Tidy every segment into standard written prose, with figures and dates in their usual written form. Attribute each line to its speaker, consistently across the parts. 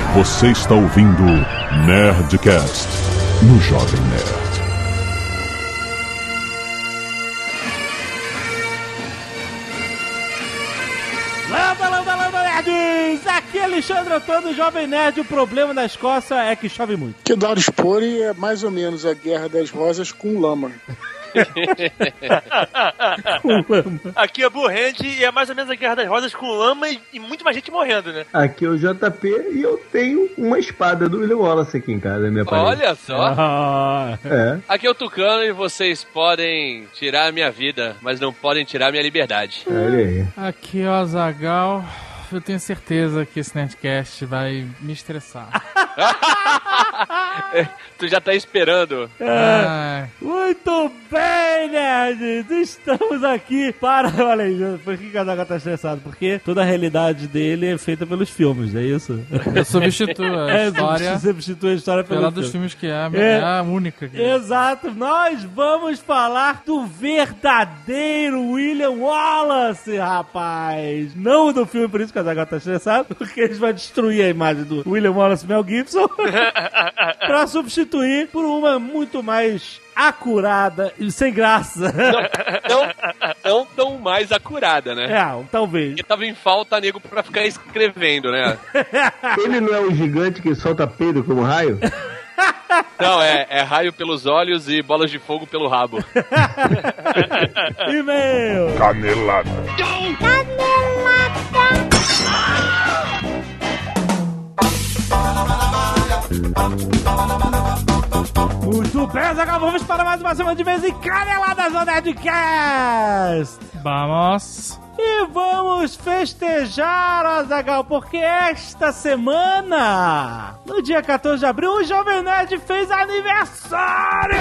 Speaker 1: Você está ouvindo Nerdcast no Jovem Nerd.
Speaker 2: Landa, nerds! Aqui é Alexandre Antônio, Jovem Nerd. O problema da Escócia é que chove muito.
Speaker 3: Que Dado Spore é mais ou menos a Guerra das Rosas com lama.
Speaker 4: Aqui é Burrende e é mais ou menos a Guerra das Rosas com lama e muito mais gente morrendo, né?
Speaker 5: Aqui é o JP e eu tenho uma espada do William Wallace aqui em casa, minha parede.
Speaker 6: Olha só.
Speaker 5: É.
Speaker 6: Aqui é o Tucano e vocês podem tirar a minha vida, mas não podem tirar a minha liberdade.
Speaker 5: Olha aí.
Speaker 7: Aqui é o Azaghal. Eu tenho certeza que esse Nerdcast vai me estressar.
Speaker 6: Tu já tá esperando.
Speaker 2: Muito bem, nerds! Estamos aqui para... Olha aí, por que o Azaghal tá estressado? Porque toda a realidade dele é feita pelos filmes, é isso?
Speaker 7: Eu substituo a história
Speaker 2: substitui a história
Speaker 7: pela dos filmes que é a única.
Speaker 2: Exato, nós vamos falar do verdadeiro William Wallace, rapaz! Não do filme, por isso que o Azaghal tá estressado, porque eles vão destruir a imagem do William Wallace Mel Gibson pra substituir por uma muito mais acurada e sem graça.
Speaker 6: Não tão mais acurada, né?
Speaker 2: Talvez.
Speaker 6: Porque tava em falta nego pra ficar escrevendo, né?
Speaker 5: Ele não é o gigante que solta peido como raio?
Speaker 6: Não, é raio pelos olhos e bolas de fogo pelo rabo.
Speaker 2: E-mail.
Speaker 1: Canelada.
Speaker 2: Muito bem, Azaghal, vamos para mais uma semana de vez em Caneladas no Nerdcast.
Speaker 7: Vamos.
Speaker 2: E vamos festejar, Azaghal, porque esta semana, no dia 14 de abril, o Jovem Nerd fez aniversário!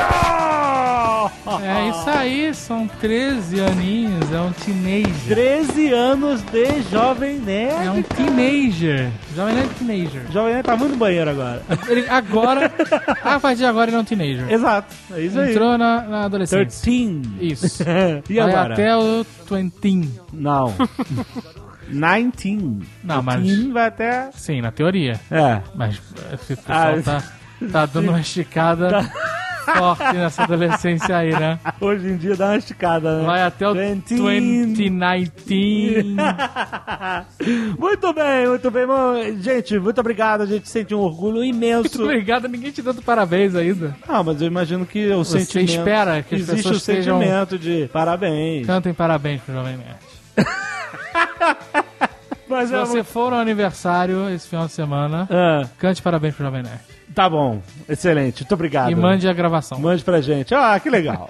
Speaker 7: É isso aí, são 13 aninhos, é um teenager.
Speaker 2: 13 anos de Jovem Nerd.
Speaker 7: É um teenager. Jovem Nerd teenager.
Speaker 2: Jovem Nerd tá muito no banheiro agora.
Speaker 7: Ele agora, a partir de agora, ele é um teenager.
Speaker 2: Exato, é isso aí.
Speaker 7: Entrou na adolescência.
Speaker 2: 13.
Speaker 7: Isso.
Speaker 2: E
Speaker 7: vai
Speaker 2: agora?
Speaker 7: até o 20.
Speaker 2: Não. 19.
Speaker 7: Não, mas...
Speaker 2: 15 vai até...
Speaker 7: Sim, na teoria.
Speaker 2: É.
Speaker 7: Mas o pessoal tá dando uma esticada forte nessa adolescência aí, né?
Speaker 2: Hoje em dia dá uma esticada, né?
Speaker 7: Vai até o 2019.
Speaker 2: Muito bem, mano. Gente, muito obrigado. A gente sente um orgulho imenso.
Speaker 7: Muito obrigado, ninguém te dando parabéns ainda.
Speaker 2: Ah, mas eu imagino que o
Speaker 7: Você
Speaker 2: sentimento...
Speaker 7: espera que as
Speaker 2: existe
Speaker 7: pessoas
Speaker 2: o sentimento de parabéns.
Speaker 7: Cantem parabéns pro Jovem Nerd.
Speaker 2: Mas
Speaker 7: se você for ao aniversário esse final de semana, cante parabéns pro Jovem Nerd.
Speaker 2: Tá bom, excelente, muito obrigado.
Speaker 7: E mande a gravação.
Speaker 2: Mande pra gente. Ah, que legal.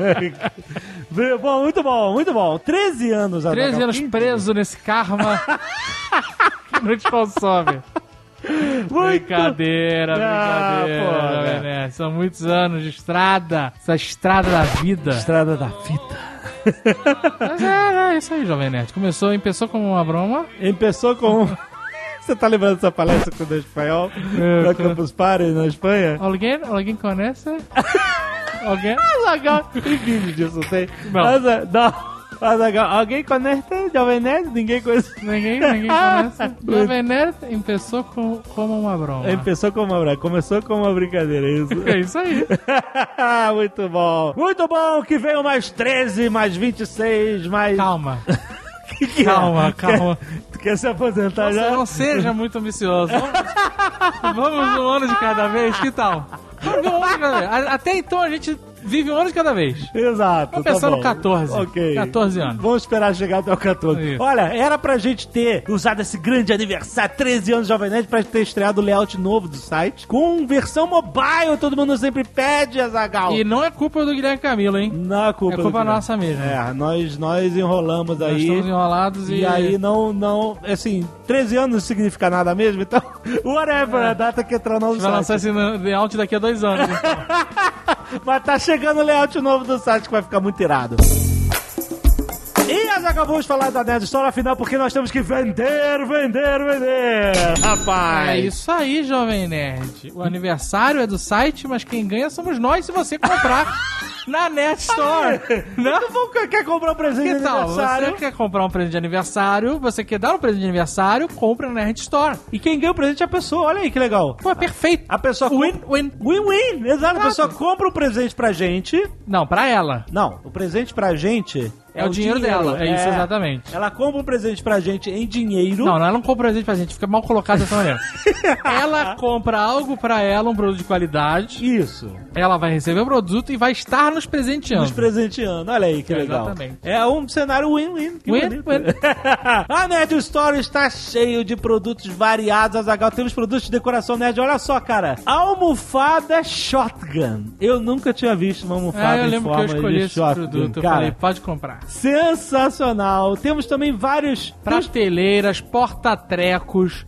Speaker 2: Bom, muito bom. 13 anos.
Speaker 7: 13 anos preso nesse karma que não te consome. Brincadeira, Jovem Nerd. São muitos anos de estrada. Essa estrada da vida.
Speaker 2: Estrada da vida.
Speaker 7: Mas é isso aí, Jovem Nerd. Empezou como uma broma.
Speaker 2: Empezou com... Você tá lembrando dessa palestra com o espanhol? Na Campus Party, na Espanha?
Speaker 7: Alguém conhece? Alguém?
Speaker 2: Azaghal, tem vídeo disso, tem?
Speaker 7: Não.
Speaker 2: Azaghal, alguém conhece Jovem Nerd? Ninguém conhece.
Speaker 7: Ninguém conhece. Jovem Nerd começou como uma broma.
Speaker 2: Começou com uma brincadeira, é isso?
Speaker 7: É isso aí.
Speaker 2: Muito bom. Muito bom que venham mais 13, mais 26, mais...
Speaker 7: Calma.
Speaker 2: Calma. Tu quer se aposentar já?
Speaker 7: Não seja muito ambicioso. Vamos um ano de cada vez, que tal? Vamos um ano de cada vez. Até então a gente vive um ano de cada vez.
Speaker 2: Exato.
Speaker 7: Vamos pensar no 14.
Speaker 2: Ok.
Speaker 7: 14 anos.
Speaker 2: Vamos esperar chegar até o 14.
Speaker 7: Isso.
Speaker 2: Olha, era pra gente ter usado esse grande aniversário, 13 anos de Jovem Nerd, pra ter estreado o layout novo do site, com versão mobile, todo mundo sempre pede, Azaghal.
Speaker 7: E não é culpa do Guilherme Camilo, hein?
Speaker 2: Não é culpa
Speaker 7: nossa mesmo.
Speaker 2: Nós enrolamos aí.
Speaker 7: Nós estamos enrolados
Speaker 2: e aí não, assim, 13 anos não significa nada mesmo, então, whatever, a data que entrar no site.
Speaker 7: Vai lançar esse layout daqui a 2 anos, então.
Speaker 2: Mas tá chegando o layout novo do site que vai ficar muito irado. E nós acabamos de falar da Nerd Store, afinal, porque nós temos que vender, rapaz.
Speaker 7: É isso aí, Jovem Nerd. O aniversário é do site, mas quem ganha somos nós se você comprar na Nerd Store. Não?
Speaker 2: Você quer comprar um presente de aniversário?
Speaker 7: Você quer comprar um presente de aniversário, você quer dar um presente de aniversário, compra na Nerd Store.
Speaker 2: E quem ganha o presente é a pessoa. Olha aí que legal.
Speaker 7: Pô, é perfeito.
Speaker 2: A pessoa...
Speaker 7: Win-win.
Speaker 2: Win-win. Exato. A pessoa compra um presente pra gente.
Speaker 7: Não, pra ela.
Speaker 2: Não, o presente pra gente...
Speaker 7: É o dinheiro dela, é isso, exatamente.
Speaker 2: Ela compra um presente pra gente em dinheiro.
Speaker 7: Não, ela não compra presente pra gente, fica mal colocado dessa maneira. Ela compra algo pra ela, um produto de qualidade.
Speaker 2: Isso.
Speaker 7: Ela vai receber o produto e vai estar nos presenteando.
Speaker 2: Nos presenteando, olha aí que legal.
Speaker 7: Exatamente.
Speaker 2: É um cenário win-win.
Speaker 7: Win-win.
Speaker 2: A Nerd Store está cheio de produtos variados, Azaghal. Temos produtos de decoração nerd. Olha só, cara. Almofada Shotgun. Eu nunca tinha visto uma almofada
Speaker 7: eu lembro
Speaker 2: em
Speaker 7: que eu
Speaker 2: forma
Speaker 7: escolhi
Speaker 2: de
Speaker 7: esse
Speaker 2: shotgun.
Speaker 7: produto. Eu
Speaker 2: Cara,
Speaker 7: falei, pode comprar.
Speaker 2: sensacional. Temos também vários
Speaker 7: Prateleiras, porta-trecos,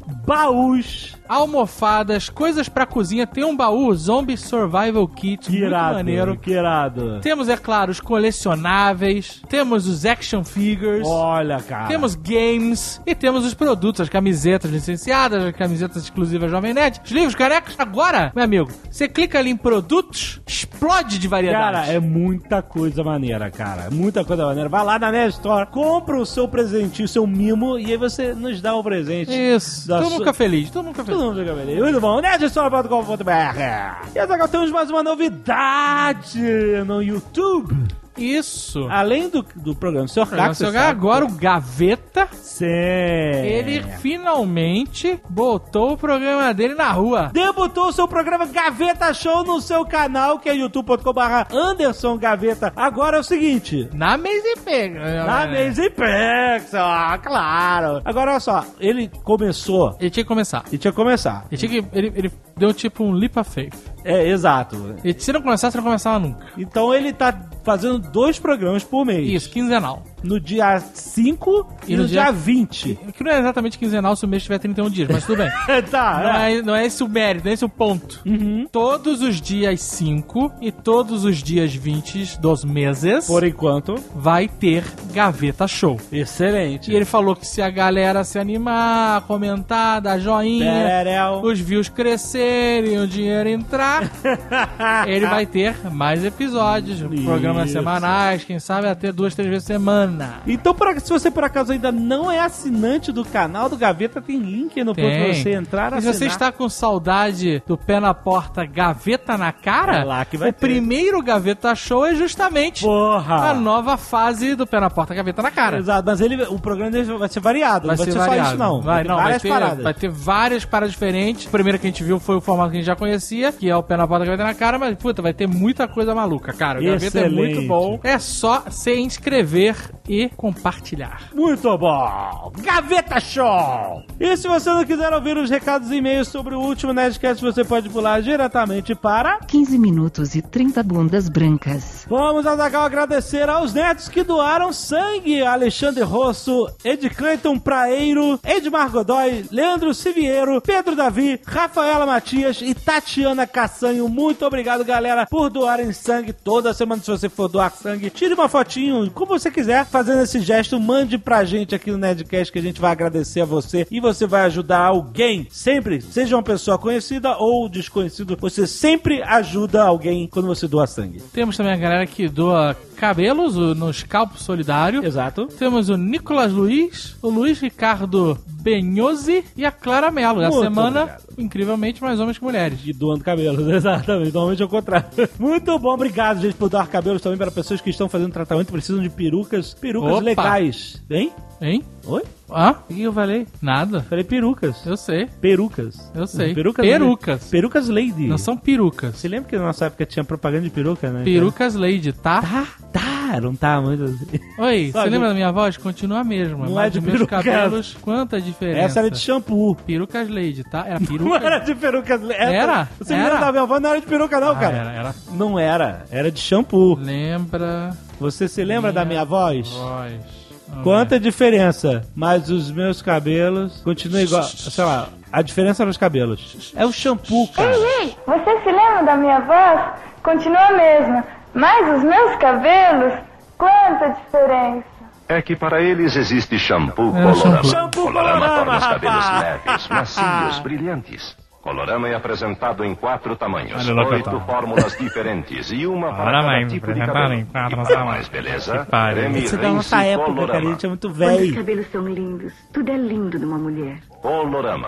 Speaker 2: baús.
Speaker 7: almofadas, coisas pra cozinha. Tem um baú Zombie Survival Kit,
Speaker 2: Que irado,
Speaker 7: muito maneiro.
Speaker 2: que irado.
Speaker 7: Temos, é claro, os colecionáveis. Temos os action figures.
Speaker 2: Olha, cara.
Speaker 7: Temos games. E temos os produtos, as camisetas licenciadas, as camisetas exclusivas Jovem Nerd, os livros carecas. Agora, meu amigo, você clica ali em produtos, explode de variedade.
Speaker 2: Cara, é muita coisa maneira, cara. Muita coisa maneira. Vai lá na Nerd Store, compra o seu presentinho, o seu mimo, e aí você nos dá o presente.
Speaker 7: Isso.
Speaker 2: Da
Speaker 7: Tô
Speaker 2: sua-
Speaker 7: nunca feliz, tô nunca feliz.
Speaker 2: Todo mundo fica feliz. Muito bom. nerdstore.com.br. E agora temos mais uma novidade no YouTube.
Speaker 7: Isso.
Speaker 2: Além do programa Sr. Caco, você sabe.
Speaker 7: Agora o Gaveta,
Speaker 2: Sim.
Speaker 7: ele finalmente botou o programa dele na rua.
Speaker 2: Debutou o seu programa Gaveta Show no seu canal, que é youtube.com/Anderson Gaveta. Agora é o seguinte...
Speaker 7: Na Amazing Pig.
Speaker 2: Na Amazing Pix, claro. Agora, olha só, ele começou...
Speaker 7: Ele tinha que começar.
Speaker 2: Ele tinha que começar.
Speaker 7: Ele deu tipo um leap of faith.
Speaker 2: É, exato.
Speaker 7: E se não começasse, não começava nunca.
Speaker 2: Então ele tá fazendo 2 programas por mês.
Speaker 7: Isso, quinzenal.
Speaker 2: No dia 5 e no dia 20.
Speaker 7: Que não é exatamente quinzenal se o mês tiver 31 dias, mas tudo bem.
Speaker 2: Tá,
Speaker 7: Não é esse o mérito, não é esse o ponto.
Speaker 2: Uhum.
Speaker 7: Todos os dias 5 e todos os dias 20 dos meses
Speaker 2: Por enquanto.
Speaker 7: vai ter Gaveta Show.
Speaker 2: Excelente.
Speaker 7: E ele falou que se a galera se animar, comentar, dar joinha,
Speaker 2: Berel.
Speaker 7: os views crescerem, o dinheiro entrar, ele vai ter mais episódios, programas
Speaker 2: Isso.
Speaker 7: semanais, quem sabe até 2, 3 vezes por semana.
Speaker 2: Então, se você por acaso ainda não é assinante do canal do Gaveta, tem link aí no post pra você entrar,
Speaker 7: E se você está com saudade do pé na porta, Gaveta na cara,
Speaker 2: É lá que vai
Speaker 7: o
Speaker 2: ter.
Speaker 7: primeiro Gaveta Show é justamente
Speaker 2: Porra!
Speaker 7: a nova fase do pé na porta, Gaveta na cara.
Speaker 2: Exato, mas o programa dele vai ser variado, não vai ser
Speaker 7: variado.
Speaker 2: só isso não.
Speaker 7: Vai,
Speaker 2: ter
Speaker 7: não,
Speaker 2: várias
Speaker 7: vai ter,
Speaker 2: paradas.
Speaker 7: Vai ter várias paradas diferentes. O primeiro que a gente viu foi o formato que a gente já conhecia, que é o pé na porta, Gaveta na cara, mas puta, vai ter muita coisa maluca, cara. O Gaveta é
Speaker 2: Excelente.
Speaker 7: muito bom. É só se inscrever e compartilhar.
Speaker 2: Muito bom! Gaveta Show! E se você não quiser ouvir os recados e e-mails sobre o último Nerdcast, você pode pular diretamente para...
Speaker 8: 15 minutos e 30 bundas brancas.
Speaker 2: Vamos, Azaghal, agradecer aos nerds que doaram sangue. Alexandre Rosso, Ed Clayton Praeiro, Edmar Godoy, Leandro Siviero, Pedro Davi, Rafaela Matias e Tatiana Cassanho. Muito obrigado, galera, por doarem sangue toda semana. Se você for doar sangue, tire uma fotinho, como você quiser, fazendo esse gesto, mande pra gente aqui no Nerdcast, que a gente vai agradecer a você e você vai ajudar alguém. Sempre, seja uma pessoa conhecida ou desconhecido, você sempre ajuda alguém quando você doa sangue.
Speaker 7: Temos também a galera que doa cabelos no Scalpo Solidário.
Speaker 2: Exato.
Speaker 7: Temos o Nicolas Luiz, o Luiz Ricardo Benhose e a Clara Mello. A
Speaker 2: Muito
Speaker 7: semana,
Speaker 2: obrigado.
Speaker 7: incrivelmente, mais homens que mulheres.
Speaker 2: E doando cabelos, exatamente. Normalmente é o contrário. Muito bom, obrigado, gente, por doar cabelos também para pessoas que estão fazendo tratamento e precisam de perucas
Speaker 7: Opa.
Speaker 2: legais. Hein?
Speaker 7: Hein?
Speaker 2: Oi?
Speaker 7: Ah?
Speaker 2: O que eu falei?
Speaker 7: Nada.
Speaker 2: Falei perucas.
Speaker 7: Eu sei.
Speaker 2: Perucas.
Speaker 7: Eu sei.
Speaker 2: Perucas.
Speaker 7: Perucas.
Speaker 2: Perucas Lady.
Speaker 7: Não são perucas.
Speaker 2: Você lembra que na nossa época tinha propaganda de peruca, né?
Speaker 7: Perucas Lady, tá?
Speaker 2: Tá, não tá muito assim.
Speaker 7: Oi,
Speaker 2: Sabe?
Speaker 7: você lembra da minha voz? Continua a mesma.
Speaker 2: Não
Speaker 7: mas
Speaker 2: é de
Speaker 7: os meus
Speaker 2: peruca.
Speaker 7: cabelos, quanta diferença.
Speaker 2: Essa era de shampoo.
Speaker 7: Perucas Lady, tá? Era
Speaker 2: Não
Speaker 7: peruca.
Speaker 2: era de perucas Lady.
Speaker 7: Era?
Speaker 2: Você
Speaker 7: Era?
Speaker 2: lembra da minha avó? Não era de peruca não, cara.
Speaker 7: Era.
Speaker 2: Não era. Era de shampoo.
Speaker 7: Lembra.
Speaker 2: Você se lembra da minha voz?
Speaker 7: Voz.
Speaker 2: Quanta diferença, mas os meus cabelos continuam igual, sei lá, a diferença nos cabelos. É o shampoo, cara.
Speaker 9: Ei, você se lembra da minha voz? Continua a mesma, mas os meus cabelos, quanta diferença.
Speaker 10: É que para eles existe shampoo
Speaker 7: Era
Speaker 10: Colorama.
Speaker 7: shampoo.
Speaker 10: Colorama torna os
Speaker 2: rapaz.
Speaker 10: cabelos leves, macios, brilhantes. Colorama é apresentado em 4 tamanhos,
Speaker 7: Olha,
Speaker 10: 8 fórmulas diferentes e uma para cada tipo de cabelo. E para mais beleza, creme
Speaker 2: Isso é da nossa
Speaker 10: Rinse
Speaker 2: época, cara. A
Speaker 10: Colorama.
Speaker 2: gente é muito
Speaker 8: Quando os
Speaker 2: velho.
Speaker 8: cabelos são lindos, tudo é lindo numa mulher.
Speaker 10: Colorama.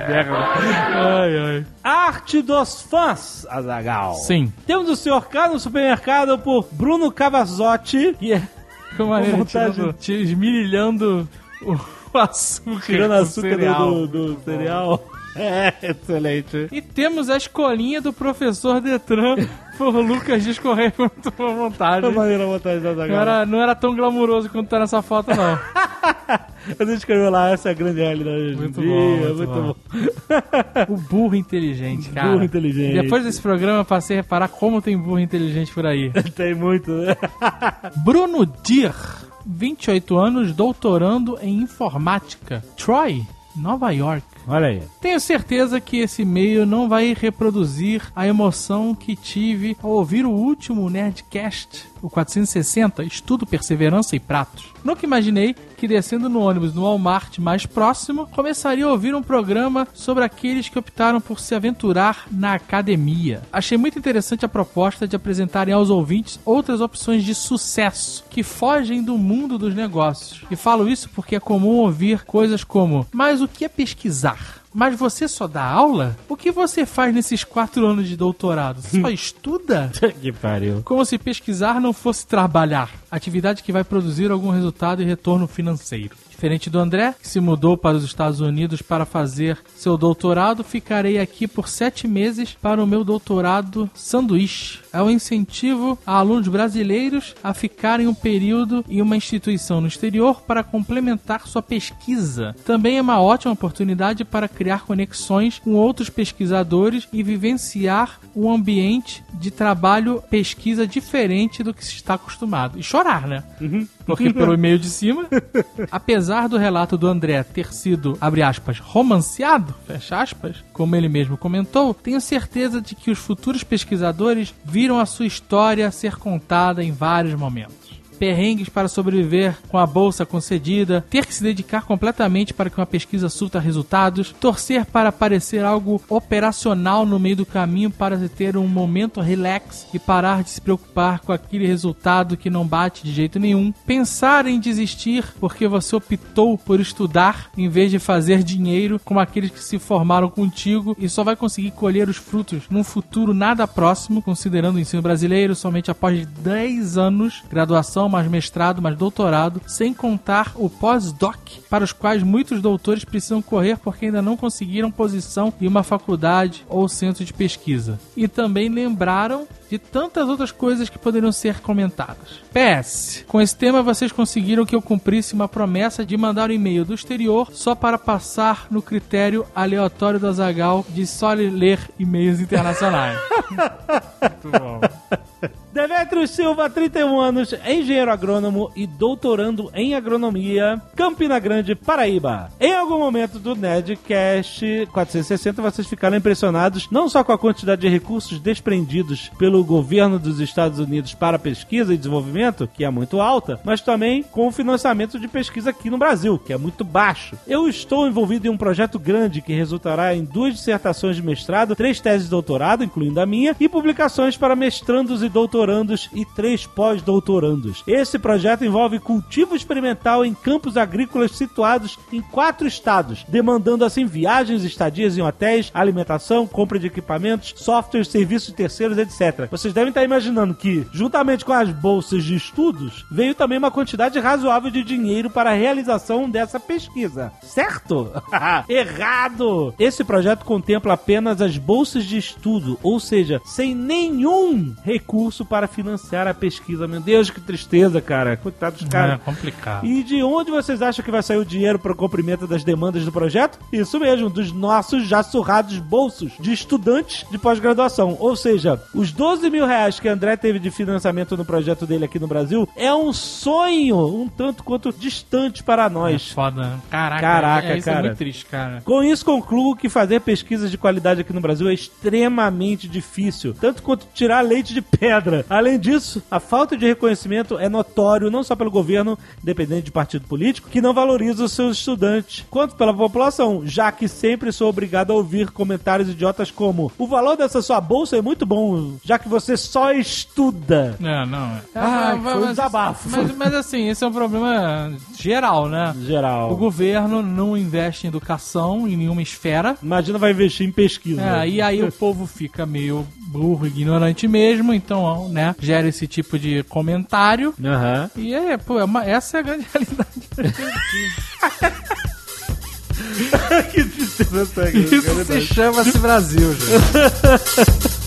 Speaker 7: Ai, ai.
Speaker 2: Arte dos fãs, Azaghal.
Speaker 7: Sim.
Speaker 2: Temos o Sr. K no supermercado por Bruno Cavazotti, que é
Speaker 7: Que maneiro,
Speaker 2: vontade
Speaker 7: esmirilhando o açúcar.
Speaker 2: tirando
Speaker 7: do
Speaker 2: açúcar
Speaker 7: cereal.
Speaker 2: do cereal. É, excelente.
Speaker 7: E temos a escolinha do professor Detran por Lucas Dias Correia, com muito boa vontade.
Speaker 2: Que maneira a vontade da Azaghal.
Speaker 7: Não era tão glamuroso quanto tá nessa foto, não.
Speaker 2: A gente escreveu lá, essa é a grande realidade hoje em
Speaker 7: Muito
Speaker 2: dia.
Speaker 7: bom,
Speaker 2: Muito bom.
Speaker 7: O burro inteligente, cara.
Speaker 2: Burro inteligente.
Speaker 7: Depois desse programa, eu passei a reparar como tem burro inteligente por aí.
Speaker 2: Tem muito, né?
Speaker 7: Bruno Dir, 28 anos, doutorando em informática. Troy, Nova York.
Speaker 2: Olha aí.
Speaker 7: Tenho certeza que esse e-mail não vai reproduzir a emoção que tive ao ouvir o último Nerdcast, o 460, Estudo, Perseverança e Pratos. Nunca imaginei que descendo no ônibus no Walmart mais próximo, começaria a ouvir um programa sobre aqueles que optaram por se aventurar na academia. Achei muito interessante a proposta de apresentarem aos ouvintes outras opções de sucesso que fogem do mundo dos negócios. E falo isso porque é comum ouvir coisas como: mas o que é pesquisar? Mas você só dá aula? O que você faz nesses 4 anos de doutorado? Só estuda?
Speaker 2: Que pariu.
Speaker 7: Como se pesquisar não fosse trabalhar. Atividade que vai produzir algum resultado e retorno financeiro. Diferente do André, que se mudou para os Estados Unidos para fazer seu doutorado, ficarei aqui por 7 meses para o meu doutorado sanduíche. É um incentivo a alunos brasileiros a ficarem um período em uma instituição no exterior para complementar sua pesquisa. Também é uma ótima oportunidade para criar conexões com outros pesquisadores e vivenciar um ambiente de trabalho, pesquisa diferente do que se está acostumado. E chorar, né? Porque pelo e-mail de cima, apesar do relato do André ter sido, abre aspas, romanceado, fecha aspas, como ele mesmo comentou, tenho certeza de que os futuros pesquisadores viram a sua história ser contada em vários momentos. Perrengues para sobreviver com a bolsa concedida, ter que se dedicar completamente para que uma pesquisa surta resultados, torcer para parecer algo operacional no meio do caminho para ter um momento relax e parar de se preocupar com aquele resultado que não bate de jeito nenhum, pensar em desistir porque você optou por estudar em vez de fazer dinheiro como aqueles que se formaram contigo e só vai conseguir colher os frutos num futuro nada próximo, considerando o ensino brasileiro somente após 10 anos, graduação, mais mestrado, mais doutorado, sem contar o pós-doc, para os quais muitos doutores precisam correr porque ainda não conseguiram posição em uma faculdade ou centro de pesquisa. E também lembraram de tantas outras coisas que poderiam ser comentadas. PS, com esse tema vocês conseguiram que eu cumprisse uma promessa de mandar um e-mail do exterior só para passar no critério aleatório do Azaghal de só ler e-mails internacionais. Muito bom.
Speaker 2: Demetrio Silva, 31 anos, engenheiro agrônomo e doutorando em agronomia, Campina Grande, Paraíba. Em algum momento do Nerdcast 460, vocês ficaram impressionados não só com a quantidade de recursos desprendidos pelo governo dos Estados Unidos para pesquisa e desenvolvimento, que é muito alta, mas também com o financiamento de pesquisa aqui no Brasil, que é muito baixo. Eu estou envolvido em um projeto grande que resultará em 2 dissertações de mestrado, 3 teses de doutorado, incluindo a minha, e publicações para mestrandos e doutorandos e 3 pós-doutorandos. Esse projeto envolve cultivo experimental em campos agrícolas situados em 4 estados, demandando assim viagens, estadias em hotéis, alimentação, compra de equipamentos, softwares, serviços de terceiros, etc. Vocês devem estar imaginando que, juntamente com as bolsas de estudos, veio também uma quantidade razoável de dinheiro para a realização dessa pesquisa. Certo? Errado! Esse projeto contempla apenas as bolsas de estudo, ou seja, sem nenhum recurso para financiar a pesquisa. Meu Deus, que tristeza, cara. Coitado dos caras.
Speaker 7: É complicado.
Speaker 2: E de onde vocês acham que vai sair o dinheiro para o cumprimento das demandas do projeto? Isso mesmo, dos nossos já surrados bolsos de estudantes de pós-graduação. Ou seja, os 12 mil reais que André teve de financiamento no projeto dele aqui no Brasil é um sonho, um tanto quanto distante para nós.
Speaker 7: É foda. Caraca, isso
Speaker 2: cara.
Speaker 7: É muito triste, cara.
Speaker 2: Com isso, concluo que fazer pesquisas de qualidade aqui no Brasil é extremamente difícil, tanto quanto tirar leite de pedra. Além disso, a falta de reconhecimento é notório não só pelo governo, independente de partido político, que não valoriza os seus estudantes, quanto pela população, já que sempre sou obrigado a ouvir comentários idiotas como: o valor dessa sua bolsa é muito bom, já que você só estuda. Foi um desabafo.
Speaker 7: Mas assim, esse é um problema geral, né?
Speaker 2: Geral.
Speaker 7: O governo não investe em educação em nenhuma esfera.
Speaker 2: Imagina, vai investir em pesquisa.
Speaker 7: E aí o povo fica meio burro, ignorante mesmo, então, né, gera esse tipo de comentário. E essa é a grande realidade.
Speaker 2: Que tristeza.
Speaker 7: Isso se chama-se Brasil, gente.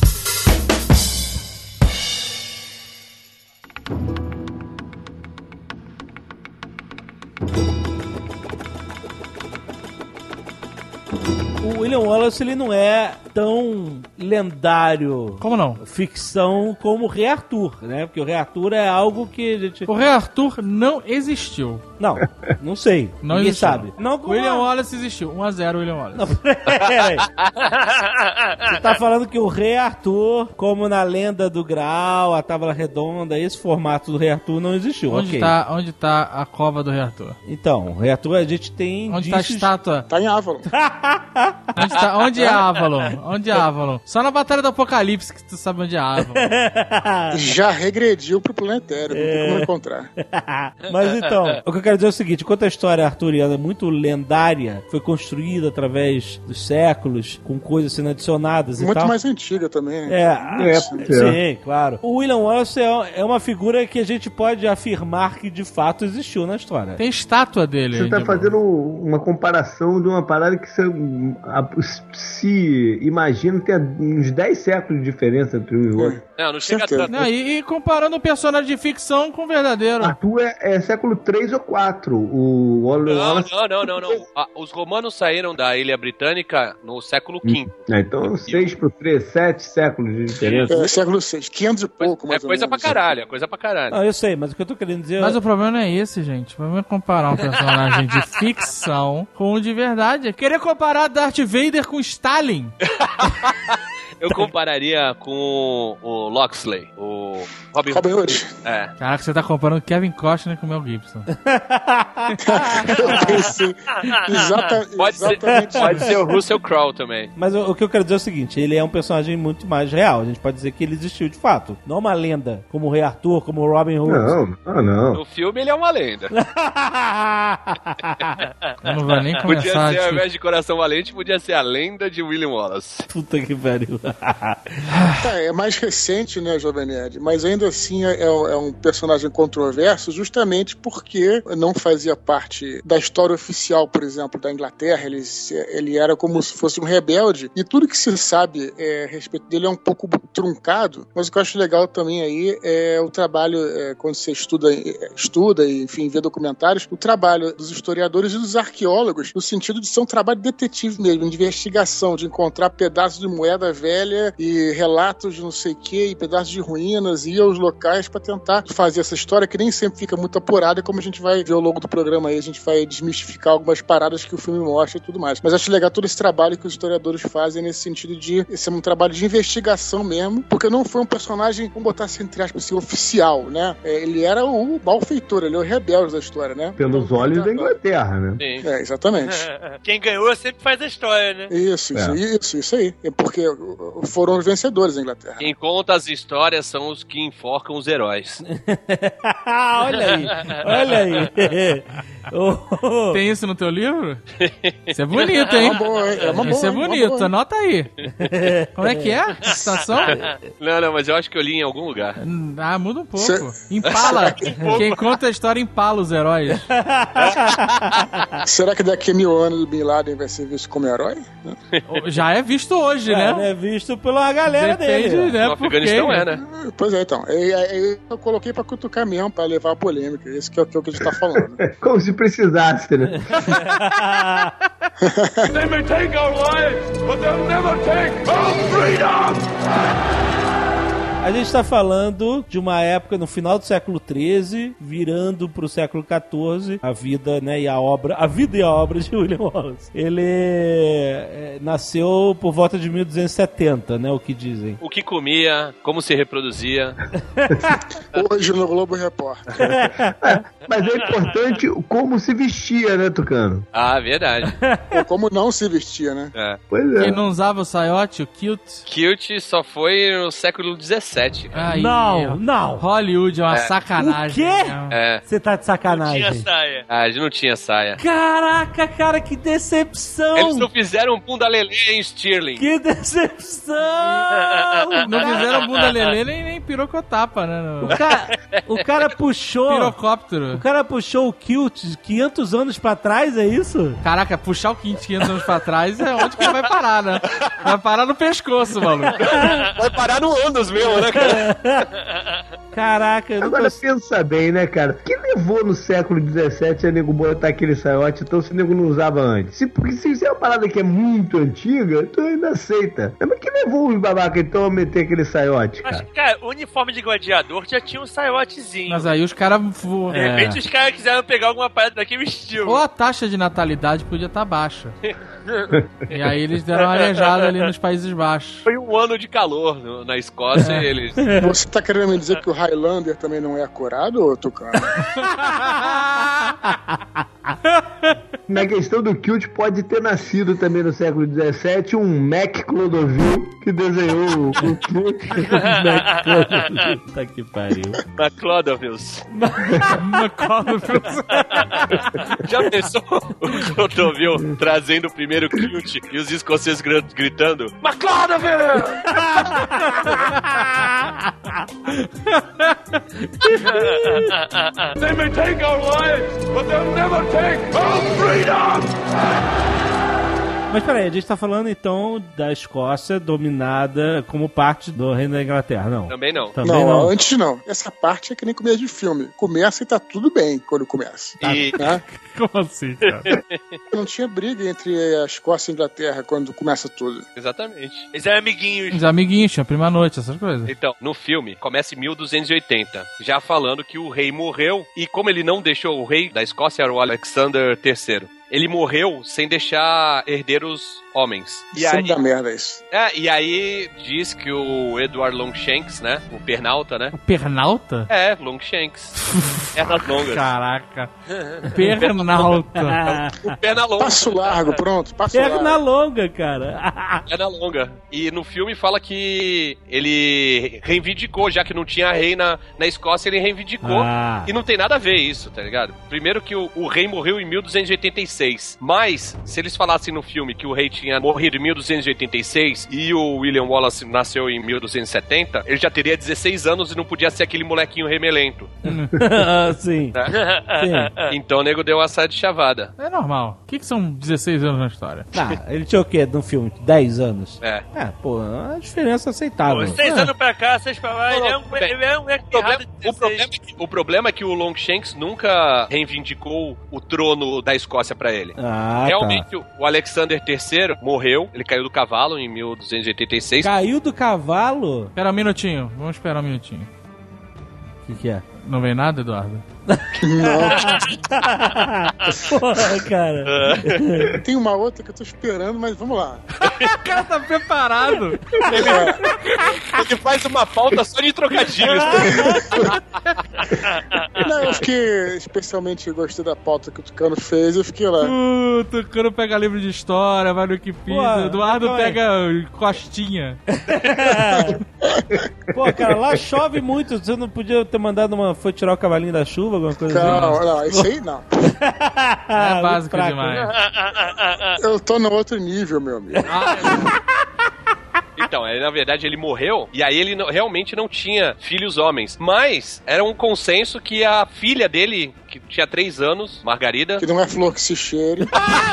Speaker 2: O William Wallace, ele não é tão lendário.
Speaker 7: Como não?
Speaker 2: Ficção como o Rei Arthur, né? Porque o Rei Arthur é algo que a gente...
Speaker 7: O Rei Arthur não existiu.
Speaker 2: Não sei.
Speaker 7: Não
Speaker 2: Ninguém
Speaker 7: existiu.
Speaker 2: sabe. Não,
Speaker 7: William Wallace existiu. 1-0 William Wallace.
Speaker 2: Não, peraí. Você tá falando que o Rei Arthur, como na lenda do Graal, a Tábua Redonda, esse formato do Rei Arthur não existiu.
Speaker 7: Onde tá a cova do Rei Arthur?
Speaker 2: Então, o Rei Arthur a gente tem...
Speaker 7: Onde tá a estátua?
Speaker 3: Tá em Avalon.
Speaker 7: Onde é Avalon? Onde é Avalon? Só na Batalha do Apocalipse que tu sabe onde é Avalon.
Speaker 3: Já regrediu pro planetário, não tem como encontrar.
Speaker 2: Mas então, o que eu quero dizer é o seguinte: enquanto a história arturiana é muito lendária, foi construída através dos séculos, com coisas sendo adicionadas e
Speaker 3: muito
Speaker 2: tal.
Speaker 3: Muito mais antiga também,
Speaker 2: né? Sim, claro. O William Wallace é uma figura que a gente pode afirmar que de fato existiu na história.
Speaker 7: Tem estátua dele.
Speaker 5: Você tá fazendo uma comparação de uma parada que se imagina que tem uns 10 séculos de diferença entre um e o outro.
Speaker 6: Não chega tanto.
Speaker 7: E comparando um personagem de ficção com o verdadeiro.
Speaker 5: Arthur é século 3 ou 4. O Wallace...
Speaker 6: Não. Os romanos saíram da Ilha Britânica no século V.
Speaker 5: Então 6 pro 3, 7 séculos de diferença.
Speaker 3: Século 6, 500 e pouco.
Speaker 6: É coisa pra caralho,
Speaker 2: Não, eu sei, mas o que eu tô querendo dizer...
Speaker 7: Mas o problema não é esse, gente. O problema é comparar um personagem de ficção com o de verdade. Querer comparar Darth Vader com Stalin.
Speaker 6: Eu compararia com o Loxley, o Robin Hood.
Speaker 7: Caraca, você tá comparando Kevin Costner com o Mel Gibson.
Speaker 3: Eu pensei exatamente.
Speaker 6: Pode ser o Russell Crowe também.
Speaker 2: Mas o que eu quero dizer é o seguinte: ele é um personagem muito mais real. A gente pode dizer que ele existiu de fato. Não uma lenda, como o Rei Arthur, como o Robin Hood.
Speaker 5: Não.
Speaker 6: No filme ele é uma lenda.
Speaker 7: Eu não vou nem começar.
Speaker 6: Podia ser, ao invés de Coração Valente, podia ser a lenda de William Wallace.
Speaker 2: Puta que pariu.
Speaker 3: É mais recente, né, Jovem Nerd? Mas ainda assim é um personagem controverso, justamente porque não fazia parte da história oficial, por exemplo, da Inglaterra. Ele era como se fosse um rebelde, e tudo que se sabe a respeito dele é um pouco truncado. Mas o que eu acho legal também aí é o trabalho, quando você estuda e, enfim, vê documentários, o trabalho dos historiadores e dos arqueólogos, no sentido de ser um trabalho detetive mesmo, de investigação, de encontrar pedaços de moeda velha e relatos de não sei o que, e pedaços de ruínas, e ir aos locais para tentar fazer essa história que nem sempre fica muito apurada, como a gente vai ver ao longo do programa aí, a gente vai desmistificar algumas paradas que o filme mostra e tudo mais. Mas acho legal todo esse trabalho que os historiadores fazem nesse sentido de ser um trabalho de investigação mesmo, porque não foi um personagem, vamos botar assim, entre aspas, assim, oficial, né? Ele era o malfeitor, ele é o rebelde da história, né?
Speaker 5: Pelos olhos da Inglaterra, né?
Speaker 6: Sim.
Speaker 3: Exatamente.
Speaker 4: Quem ganhou sempre faz a história, né?
Speaker 3: Isso aí. É porque foram os vencedores da Inglaterra.
Speaker 6: Quem conta as histórias são os que enforcam os heróis.
Speaker 2: Olha aí.
Speaker 7: Tem isso no teu livro? Isso é bonito, hein? Isso é bonito, anota aí. Como é que é? Citação?
Speaker 6: Não, mas eu acho que eu li em algum lugar.
Speaker 7: Muda um pouco. Empala. Quem conta a história empala os heróis.
Speaker 3: Será que daqui a 1000 anos o Bin Laden vai ser visto como herói?
Speaker 7: Já é visto hoje, né?
Speaker 2: É visto pela galera dele.
Speaker 7: Né?
Speaker 6: No Afeganistão né?
Speaker 3: Pois é, então. Eu coloquei pra cutucar mesmo, pra levar a polêmica. Esse que é o que a gente tá falando.
Speaker 5: Como se precisasse, né?
Speaker 1: They may take our lives, but they'll never take our freedom!
Speaker 2: A gente tá falando de uma época no final do século XIII, virando pro século XIV, a vida, né, e a vida e a obra de William Wallace. Ele nasceu por volta de 1270, né, o que dizem.
Speaker 6: O que comia, como se reproduzia.
Speaker 3: Hoje no Globo Repórter.
Speaker 5: Mas é importante como se vestia, né, Tucano?
Speaker 6: Ah, verdade.
Speaker 3: Ou como não se vestia, né?
Speaker 6: É.
Speaker 5: Pois é.
Speaker 7: Quem não usava o saiote, o kilt?
Speaker 6: Kilt só foi no século XVII.
Speaker 7: Aí,
Speaker 2: Não.
Speaker 7: Hollywood é uma sacanagem.
Speaker 2: O quê?
Speaker 6: É.
Speaker 2: Você tá de sacanagem.
Speaker 4: Não tinha saia.
Speaker 6: Ah, a gente não tinha saia.
Speaker 2: Caraca, cara, que decepção!
Speaker 6: Eles não fizeram um bunda lelê em Stirling.
Speaker 2: Que decepção!
Speaker 7: Não fizeram bunda lelê nem pirocotapa, né?
Speaker 2: O cara puxou...
Speaker 7: Pirocóptero.
Speaker 2: O cara puxou o kilt 500 anos pra trás, é isso?
Speaker 7: Caraca, puxar o 500 anos pra trás é onde que ele vai parar, né? Vai parar no pescoço, maluco.
Speaker 6: Vai parar no ânus mesmo, né, cara?
Speaker 2: Caraca, eu não
Speaker 5: Agora pensa bem, né, cara? O que levou no século XVII a nego botar aquele saiote, então se o nego não usava antes? Porque se isso é uma parada que é muito antiga, tu ainda aceita. Mas que levou os babacas então a meter aquele saiote, cara?
Speaker 4: Mas, cara, o uniforme de gladiador já tinha um saiotezinho.
Speaker 7: Mas aí os caras...
Speaker 4: De repente os caras quiseram pegar alguma parada daquele estilo.
Speaker 7: Ou a taxa de natalidade podia estar baixa. E aí eles deram uma arejada ali nos Países Baixos.
Speaker 6: Foi um ano de calor na Escócia e eles...
Speaker 3: Você tá querendo me dizer que o Highlander também não é acurado, ô Tucano?
Speaker 5: Na questão do kilt, pode ter nascido também no século XVII um Mac Clodovil que desenhou o kilt.
Speaker 2: Puta que pariu.
Speaker 6: McClodovils.
Speaker 7: McClodovils.
Speaker 6: Já pensou o Clodovil trazendo o primeiro kilt e os escoceses gritando McClodovil!
Speaker 10: They may take our lives, but they'll never take our freedom!
Speaker 2: Mas peraí, a gente tá falando então da Escócia dominada como parte do Reino da Inglaterra, não?
Speaker 6: Também não.
Speaker 2: Também não.
Speaker 3: Antes não. Essa parte é que nem começo de filme. Começa e tá tudo bem quando começa.
Speaker 6: E...
Speaker 3: Né?
Speaker 7: Como assim, cara?
Speaker 3: Não tinha briga entre a Escócia e a Inglaterra quando começa tudo.
Speaker 6: Exatamente.
Speaker 4: Eles eram amiguinhos.
Speaker 7: Os amiguinhos, tinha prima noite, essas coisas.
Speaker 6: Então, no filme, começa em 1280, já falando que o rei morreu, e como ele não deixou o rei da Escócia, era o Alexander III. Ele morreu sem deixar herdeiros homens. E
Speaker 3: Sempre
Speaker 6: aí,
Speaker 3: dá merda isso.
Speaker 6: e aí diz que o Edward Longshanks, né? O Pernalta, né?
Speaker 7: O Pernalta?
Speaker 6: É, Longshanks. Pernas longas.
Speaker 7: Caraca. Pernalta.
Speaker 6: O perna longa.
Speaker 3: Passo largo, pronto. Passo
Speaker 2: Perna
Speaker 3: largo.
Speaker 2: longa, cara.
Speaker 6: Perna longa. E no filme fala que ele reivindicou, já que não tinha rei na Escócia, ele reivindicou. E não tem nada a ver isso, tá ligado? Primeiro que o rei morreu em 1286. Mas, se eles falassem no filme que o rei tinha morrido em 1286 e o William Wallace nasceu em 1270, ele já teria 16 anos e não podia ser aquele molequinho remelento.
Speaker 2: Sim.
Speaker 6: Então o nego deu essa de chavada.
Speaker 7: É normal. O que são 16 anos na história?
Speaker 2: Ele tinha o quê no filme? 10 anos?
Speaker 6: É.
Speaker 2: Pô, é uma diferença aceitável.
Speaker 4: 6 anos pra cá, 6 pra lá, ele é um
Speaker 6: O problema é que o Longshanks nunca reivindicou o trono da Escócia pra ele. Realmente, o Alexander III morreu, ele caiu do cavalo em 1286.
Speaker 2: Caiu do cavalo?
Speaker 7: Espera um minutinho, vamos esperar um minutinho.
Speaker 2: O que é?
Speaker 7: Não vem nada, Eduardo?
Speaker 2: Porra, cara.
Speaker 3: Tem uma outra que eu tô esperando, mas vamos lá.
Speaker 7: O cara tá preparado.
Speaker 6: Ele faz uma pauta só de trocadilhos.
Speaker 3: Não, eu fiquei especialmente gostei da pauta que o Tucano fez, eu fiquei lá.
Speaker 7: O Tucano pega livro de história, vai no Wikipedia. Eduardo pega Costinha.
Speaker 2: Pô, cara, lá chove muito. Você não podia ter mandado foi tirar o cavalinho da chuva, alguma coisa
Speaker 3: assim? Não, isso aí não.
Speaker 7: É básico demais.
Speaker 3: Eu tô no outro nível, meu amigo.
Speaker 6: Então, na verdade ele morreu e aí ele realmente não tinha filhos homens, mas era um consenso que a filha dele, que tinha 3 anos, Margarida...
Speaker 3: Que não é flor que se cheire.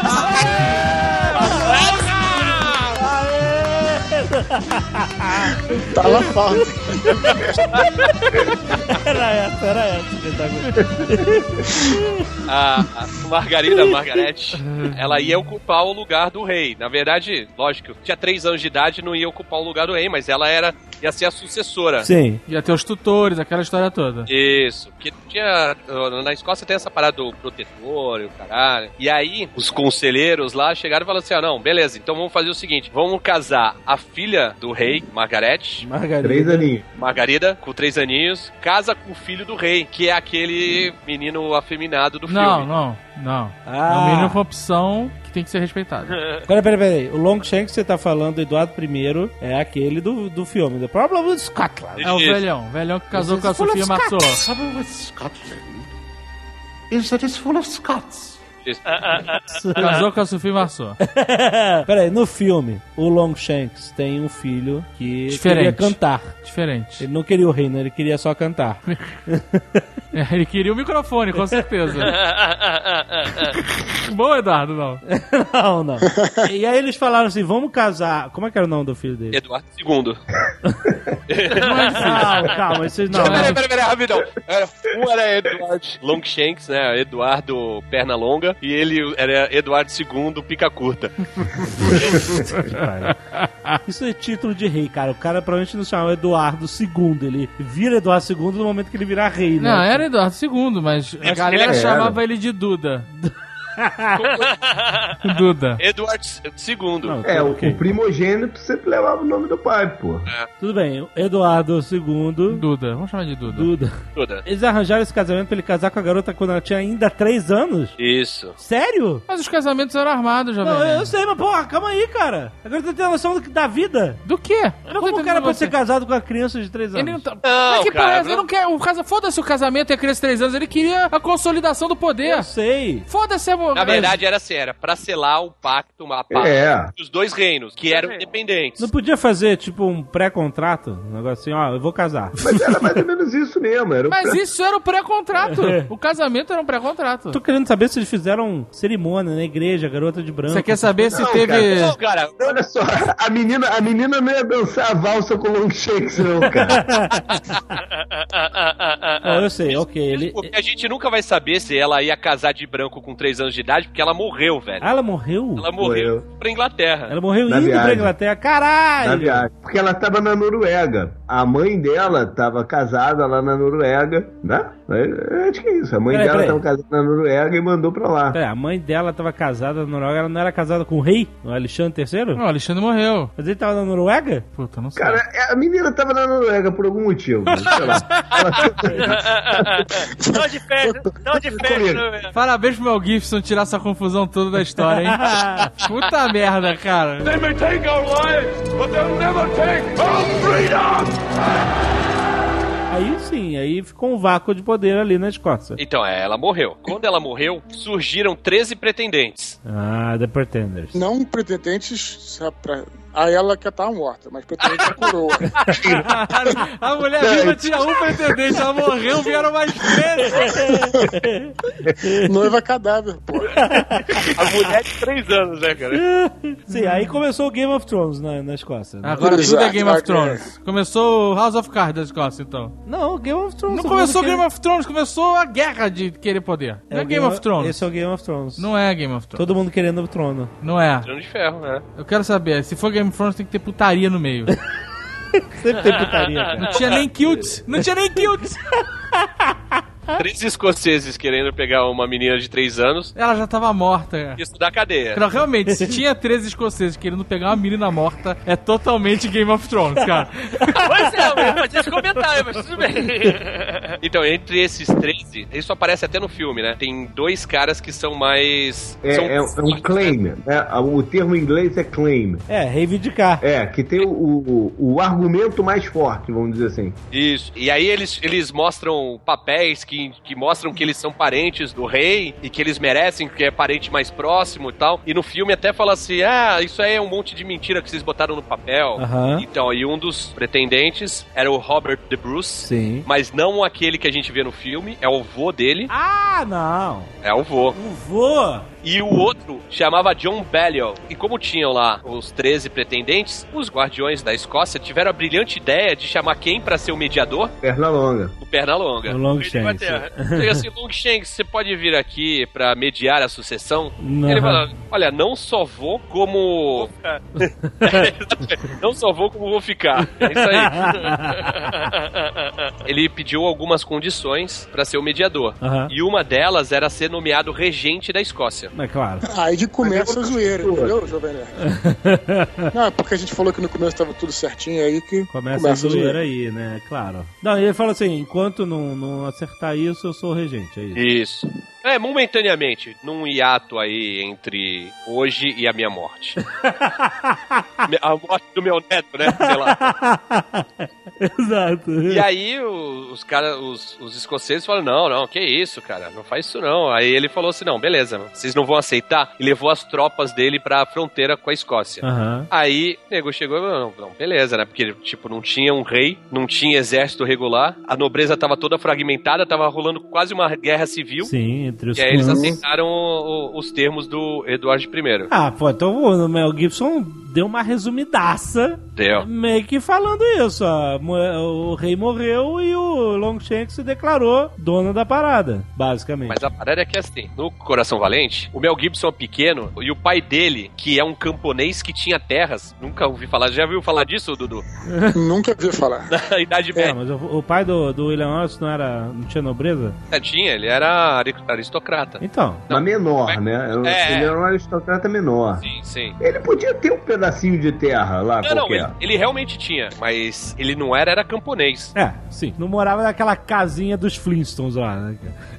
Speaker 3: Tá lá falta.
Speaker 2: Era essa.
Speaker 6: A Margarete, ela ia ocupar o lugar do rei. Na verdade, lógico, tinha 3 anos de idade, não ia ocupar o lugar do rei, mas ela era ia ser a sucessora.
Speaker 2: Sim.
Speaker 7: Ia ter os tutores, aquela história toda.
Speaker 6: Isso, porque tinha... Na Escócia tem essa parada do protetor e o caralho. E aí, os conselheiros lá chegaram e falaram assim, não, beleza, então vamos fazer o seguinte, vamos casar a filha do rei, Margarida,
Speaker 5: 3 aninhos.
Speaker 6: Margarida, com 3 aninhos, casa com o filho do rei, que é aquele menino afeminado do filme.
Speaker 7: Não. O menino foi uma opção que tem que ser respeitada.
Speaker 2: Peraí. O Longshanks que você tá falando, Eduardo I, é aquele do filme, The Problem with Scotland.
Speaker 7: É o velhão que casou com a Sofia Marceau.
Speaker 11: The trouble with Scotland is that it's full of Scots.
Speaker 7: Casou com a Sofia Marceau.
Speaker 2: Peraí, no filme, o Longshanks tem um filho que queria cantar.
Speaker 7: Diferente.
Speaker 2: Ele não queria o reino, ele queria só cantar.
Speaker 7: Ele queria o microfone, com certeza. Bom, Eduardo, não.
Speaker 2: Não. E aí eles falaram assim, vamos casar... Como é que era o nome do filho dele?
Speaker 6: Eduardo II.
Speaker 2: Calma, vocês não...
Speaker 6: Peraí, rapidão. Um era Edward Longshanks, né? Eduardo Pernalonga. E ele era Eduardo II Pica Curta.
Speaker 2: Isso é título de rei, cara. O cara provavelmente não se chama Eduardo II. Ele vira Eduardo II no momento que ele virar rei, né?
Speaker 7: Não, era Eduardo II, mas a galera chamava ele de Duda. Duda.
Speaker 6: Eduardo II.
Speaker 5: Não, o primogênito sempre levava o nome do pai, pô.
Speaker 2: Tudo bem, Eduardo II.
Speaker 7: Duda, vamos chamar de Duda.
Speaker 2: Eles arranjaram esse casamento pra ele casar com a garota quando ela tinha ainda 3 anos?
Speaker 6: Isso.
Speaker 2: Sério?
Speaker 7: Mas os casamentos eram armados, já.
Speaker 2: Não, eu sei, mas porra, calma aí, cara. Agora você tem a noção da vida.
Speaker 7: Do quê?
Speaker 2: Como o cara pode ser casado com a criança de 3 anos?
Speaker 7: Ele não tá... Mas que parece, ele não quer... Foda-se o casamento e a criança de 3 anos, ele queria a consolidação do poder.
Speaker 2: Eu sei.
Speaker 7: Foda-se a...
Speaker 6: Na verdade, era assim, era pra selar o pacto, uma paz dos 2 reinos, que eram independentes.
Speaker 2: Não podia fazer, tipo, um pré-contrato? Um negócio assim, eu vou casar.
Speaker 5: Mas era mais ou menos isso mesmo.
Speaker 7: Mas isso era o pré-contrato. O casamento era um pré-contrato.
Speaker 2: Tô querendo saber se eles fizeram cerimônia na igreja, garota de branco.
Speaker 7: Você quer saber se teve...
Speaker 6: Não, cara.
Speaker 5: Olha só, a menina não ia dançar a valsa com o Longshanks, não, cara.
Speaker 2: Eu sei, ok.
Speaker 6: Porque a gente nunca vai saber se ela ia casar de branco com 3 anos de idade, porque ela morreu, velho.
Speaker 2: Ela morreu?
Speaker 6: Ela morreu pra Inglaterra.
Speaker 2: Ela morreu indo pra Inglaterra. Caralho!
Speaker 5: Na viagem. Porque ela tava na Noruega. A mãe dela tava casada lá na Noruega, né? Acho que é isso. A mãe dela tava casada na Noruega e mandou pra lá.
Speaker 2: A mãe dela tava casada na Noruega. Ela não era casada com o rei? O Alexandre III?
Speaker 7: Não, o Alexandre morreu.
Speaker 2: Mas ele tava na Noruega?
Speaker 7: Puta, não sei.
Speaker 5: Cara, a menina tava na Noruega por algum motivo. Sei lá.
Speaker 4: Tão de festa.
Speaker 7: Parabéns pro Mel Gibson tirar essa confusão toda da história, hein? Puta merda, cara.
Speaker 11: They may take our lives, but they'll never take our freedom!
Speaker 2: Aí sim, aí ficou um vácuo de poder ali na Escócia.
Speaker 6: Então, ela morreu. Quando ela morreu, surgiram 13 pretendentes.
Speaker 2: The Pretenders.
Speaker 3: Não pretendentes pra... A ela que tava morta, mas pretendente a coroa.
Speaker 7: A mulher viva tinha um pretendente, ela morreu, vieram mais 13.
Speaker 3: Noiva cadáver, pô.
Speaker 6: A mulher de 3 anos, né, cara?
Speaker 2: Sim, aí começou o Game of Thrones na Escócia. Né?
Speaker 7: Agora tudo é Game of Thrones. Começou o House of Cards da Escócia, então.
Speaker 2: Não, Game of Thrones.
Speaker 7: Não começou o Game of Thrones, começou a guerra de querer poder. Não é Game of Thrones.
Speaker 2: Esse é o Game of Thrones.
Speaker 7: Não é Game of Thrones.
Speaker 2: Todo mundo querendo o trono.
Speaker 7: Não é.
Speaker 6: Trono de ferro, né?
Speaker 7: Eu quero saber, se for Game of Thrones tem que ter putaria no meio.
Speaker 2: Sempre tem putaria, cara.
Speaker 7: Não tinha nem cute.
Speaker 6: 3 escoceses querendo pegar uma menina de 3 anos.
Speaker 7: Ela já tava morta.
Speaker 6: Isso da cadeia.
Speaker 7: Não, realmente, se tinha 13 escoceses querendo pegar uma menina morta, é totalmente Game of Thrones, cara.
Speaker 4: Pois é, eu ia fazer esse comentário, mas tudo bem.
Speaker 6: Então, entre esses 13, isso aparece até no filme, né? Tem 2 caras que são mais...
Speaker 5: É um claim, né? O termo em inglês é claim.
Speaker 2: Reivindicar.
Speaker 5: Que tem o argumento mais forte, vamos dizer assim.
Speaker 6: Isso. E aí eles mostram papéis que mostram que eles são parentes do rei e que eles merecem, que é parente mais próximo e tal. E no filme até fala assim, isso aí é um monte de mentira que vocês botaram no papel. Então, e um dos pretendentes era o Robert the Bruce.
Speaker 2: Sim.
Speaker 6: Mas não aquele que a gente vê no filme, é o vô dele.
Speaker 2: Não.
Speaker 6: É o vô.
Speaker 2: O vô?
Speaker 6: E o outro chamava John Balliol. E como tinham lá os 13 pretendentes, os guardiões da Escócia tiveram a brilhante ideia de chamar quem pra ser o mediador?
Speaker 5: Pernalonga.
Speaker 6: O Pernalonga.
Speaker 2: O Longshanks.
Speaker 6: Chega assim, Longshanks, você pode vir aqui pra mediar a sucessão?
Speaker 2: Não.
Speaker 6: Ele fala, olha, não só vou como... Não só vou como vou ficar. É isso aí. Ele pediu algumas condições pra ser o mediador. E uma delas era ser nomeado regente da Escócia.
Speaker 2: É claro.
Speaker 3: Aí que começa a zoeira, entendeu, Jovem Nerd? Não, porque a gente falou que no começo tava tudo certinho, aí que
Speaker 2: começa a zoeira aí, né? Claro. Não, ele falou assim, enquanto não acertar isso, eu sou o regente, é isso.
Speaker 6: Isso. Momentaneamente, num hiato aí entre hoje e a minha morte. A morte do meu neto, né? Sei lá.
Speaker 2: Exato.
Speaker 6: E aí os caras, os escoceses falaram, não, que isso, cara, não faz isso não. Aí ele falou assim, não, beleza, vocês não vão aceitar? E levou as tropas dele pra fronteira com a Escócia. Aí o nego chegou e falou, não, beleza, né? Porque, tipo, não tinha um rei, não tinha exército regular, a nobreza tava toda fragmentada, tava rolando quase uma guerra civil.
Speaker 2: Sim, entre os
Speaker 6: E aí eles aceitaram os termos do Eduardo I.
Speaker 2: Ah, pô, então o Mel Gibson deu uma resumidaça.
Speaker 6: Deu.
Speaker 2: Meio que falando isso, ó. O rei morreu e o Longshanks se declarou dono da parada, basicamente.
Speaker 6: Mas a parada é que assim, no Coração Valente, o Mel Gibson é pequeno e o pai dele, que é um camponês que tinha terras, nunca ouvi falar. Já ouviu falar disso, Dudu?
Speaker 3: Nunca ouvi falar.
Speaker 6: Na Idade Média.
Speaker 2: Mas o pai do William Wallace não tinha nobreza?
Speaker 6: Tinha, ele era aristocrata.
Speaker 2: Então.
Speaker 5: Mas menor, né? Ele era um aristocrata menor.
Speaker 6: Sim.
Speaker 5: Ele podia ter um pedacinho de terra lá qualquer.
Speaker 6: Não, ele realmente tinha, mas ele não era camponês.
Speaker 2: Sim. Não morava naquela casinha dos Flintstones lá, né?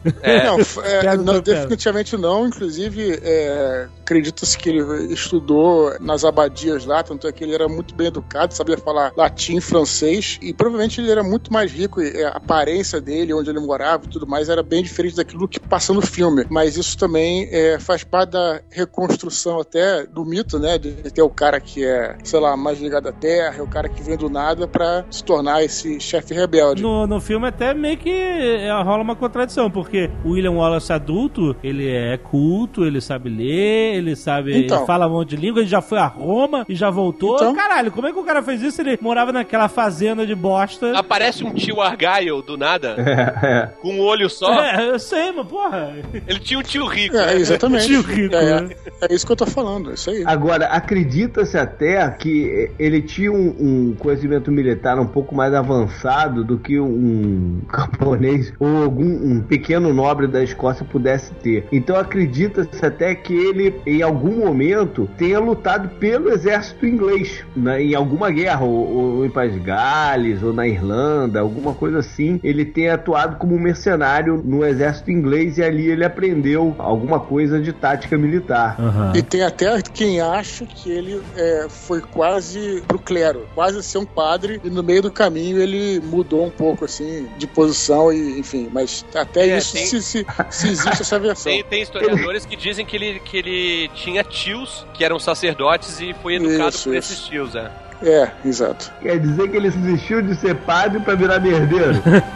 Speaker 3: Não, definitivamente não. Inclusive, acredita-se que ele estudou nas abadias lá, tanto é que ele era muito bem educado, sabia falar latim e francês, e provavelmente ele era muito mais rico, e a aparência dele, onde ele morava e tudo mais, era bem diferente daquilo que passa no filme. Mas isso também faz parte da reconstrução até do mito, né? De ter o cara que é, sei lá, mais ligado à terra, o cara que vem do nada pra se tornar esse chefe rebelde.
Speaker 2: No filme até meio que rola uma contradição, porque o William Wallace adulto, ele é culto, ele sabe ler, ele fala um monte de língua, ele já foi a Roma e já voltou. Então, caralho, como é que o cara fez isso? Ele morava naquela fazenda de bosta.
Speaker 6: Aparece um tio Argyle do nada, com um olho só.
Speaker 2: Eu sei, mas porra.
Speaker 6: Ele tinha um tio rico.
Speaker 3: Exatamente.
Speaker 2: Tio rico, né?
Speaker 3: É isso que eu tô falando, isso aí.
Speaker 5: Agora, acredita-se até que ele tinha um conhecimento militar um pouco mais avançado do que um camponês ou um pequeno nobre da Escócia pudesse ter. Então acredita-se até que ele, em algum momento, tenha lutado pelo exército inglês, né, em alguma guerra, ou em País de Gales, ou na Irlanda, alguma coisa assim. Ele tenha atuado como mercenário no exército inglês e ali ele aprendeu alguma coisa de tática militar.
Speaker 3: E tem até quem acha que ele foi quase pro clero, quase ser um padre, e no meio do caminho ele mudou um pouco, assim, de posição, e enfim, mas até isso se existe essa versão.
Speaker 6: Tem historiadores que dizem que ele tinha tios que eram sacerdotes e foi educado por esses tios,
Speaker 3: exato.
Speaker 5: Quer dizer que ele desistiu de ser padre pra virar merdeiro?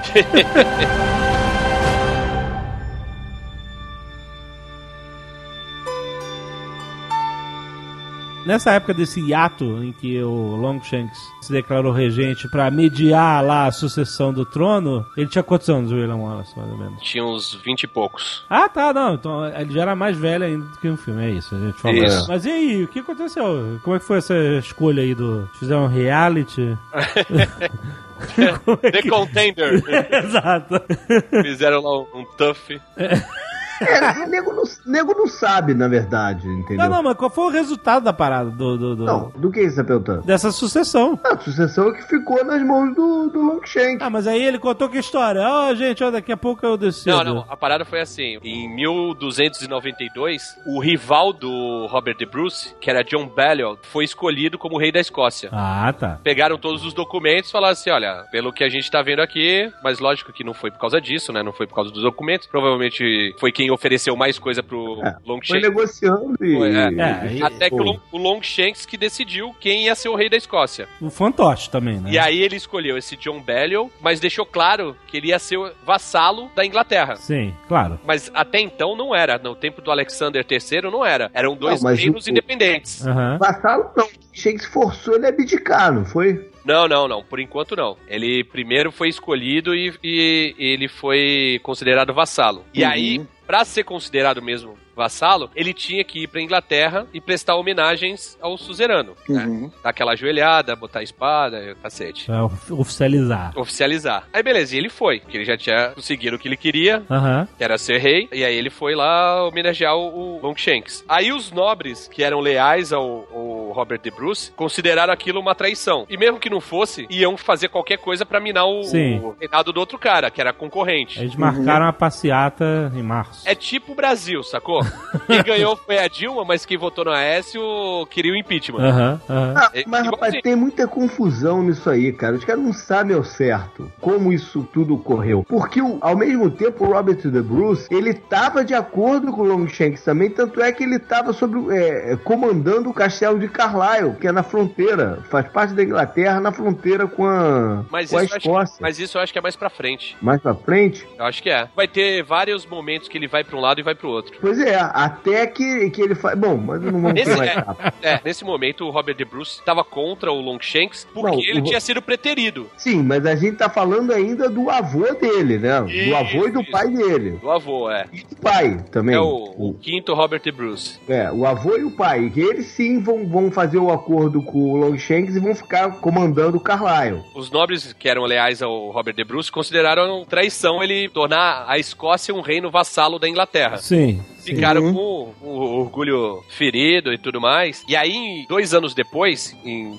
Speaker 2: Nessa época desse hiato em que o Longshanks se declarou regente pra mediar lá a sucessão do trono, ele tinha quantos anos, o William Wallace, mais ou menos?
Speaker 6: Tinha uns 20 e poucos.
Speaker 2: Ah, tá, não. Então ele já era mais velho ainda do que no filme, é isso. A gente falou. Isso. Mas e aí, o que aconteceu? Como é que foi essa escolha aí Fizeram um reality?
Speaker 6: The Contender.
Speaker 2: Exato.
Speaker 6: Fizeram lá um tough.
Speaker 5: Nego não sabe, na verdade, entendeu?
Speaker 2: Não, mas qual foi o resultado da parada
Speaker 5: Não, do que você tá perguntando?
Speaker 2: Dessa sucessão.
Speaker 5: A sucessão é que ficou nas mãos do Longshanks.
Speaker 2: Ah, mas aí ele contou que história? Gente, daqui a pouco eu decido.
Speaker 6: Não, a parada foi assim. Em 1292, o rival do Robert de Bruce, que era John Balliol, foi escolhido como rei da Escócia.
Speaker 2: Ah, tá.
Speaker 6: Pegaram todos os documentos e falaram assim, olha, pelo que a gente tá vendo aqui, mas lógico que não foi por causa disso, né? Não foi por causa dos documentos. Provavelmente foi quem ofereceu mais coisa pro Longshanks.
Speaker 5: Foi negociando
Speaker 6: até que o Longshanks que decidiu quem ia ser o rei da Escócia.
Speaker 2: O fantoche também, né?
Speaker 6: E aí ele escolheu esse John Balliol, mas deixou claro que ele ia ser o vassalo da Inglaterra.
Speaker 2: Sim, claro.
Speaker 6: Mas até então não era. No tempo do Alexander III não era. Eram dois reinos independentes.
Speaker 5: Vassalo não. Shanks forçou ele a abdicar, não foi?
Speaker 6: Não. Por enquanto não. Ele primeiro foi escolhido e ele foi considerado vassalo. E aí, pra ser considerado mesmo vassalo, ele tinha que ir pra Inglaterra e prestar homenagens ao suzerano, né? Dar aquela ajoelhada, botar a espada, cacete.
Speaker 2: Oficializar.
Speaker 6: Aí beleza, e ele foi, porque ele já tinha conseguido o que ele queria, que era ser rei, e aí ele foi lá homenagear o Longshanks. Aí os nobres, que eram leais ao Robert de Bruce, consideraram aquilo uma traição. E mesmo que não fosse, iam fazer qualquer coisa pra minar o reinado do outro cara, que era concorrente.
Speaker 2: Eles marcaram a passeata em março.
Speaker 6: É tipo o Brasil, sacou? Quem ganhou foi a Dilma, mas quem votou no Aécio queria o impeachment.
Speaker 5: Mas, rapaz, tem muita confusão nisso aí, cara. Os caras não sabem ao certo como isso tudo ocorreu. Porque, ao mesmo tempo, o Robert de Bruce, ele tava de acordo com o Longshanks também, tanto é que ele tava comandando o castelo de Carlisle, que é na fronteira, faz parte da Inglaterra, na fronteira com a Escócia.
Speaker 6: Mas isso eu acho que é mais pra frente.
Speaker 5: Mais pra frente?
Speaker 6: Eu acho que é. Vai ter vários momentos que ele vai pra um lado e vai pro outro.
Speaker 5: Pois é, até que ele faz... Bom, mas não vamos ter mais rápido.
Speaker 6: Nesse momento o Robert de Bruce estava contra o Longshanks porque ele tinha sido preterido.
Speaker 5: Sim, mas a gente tá falando ainda do avô dele, né? Do avô e do pai dele.
Speaker 6: Do avô,
Speaker 5: E do pai também.
Speaker 6: É o quinto Robert de Bruce.
Speaker 5: O avô e o pai. Que eles sim vão fazer o acordo com o Longshanks e vão ficar comandando o Carlisle.
Speaker 6: Os nobres que eram leais ao Robert de Bruce consideraram traição ele tornar a Escócia um reino vassalo da Inglaterra.
Speaker 2: Sim.
Speaker 6: Ficaram com o orgulho ferido e tudo mais. E aí, 2 anos depois, em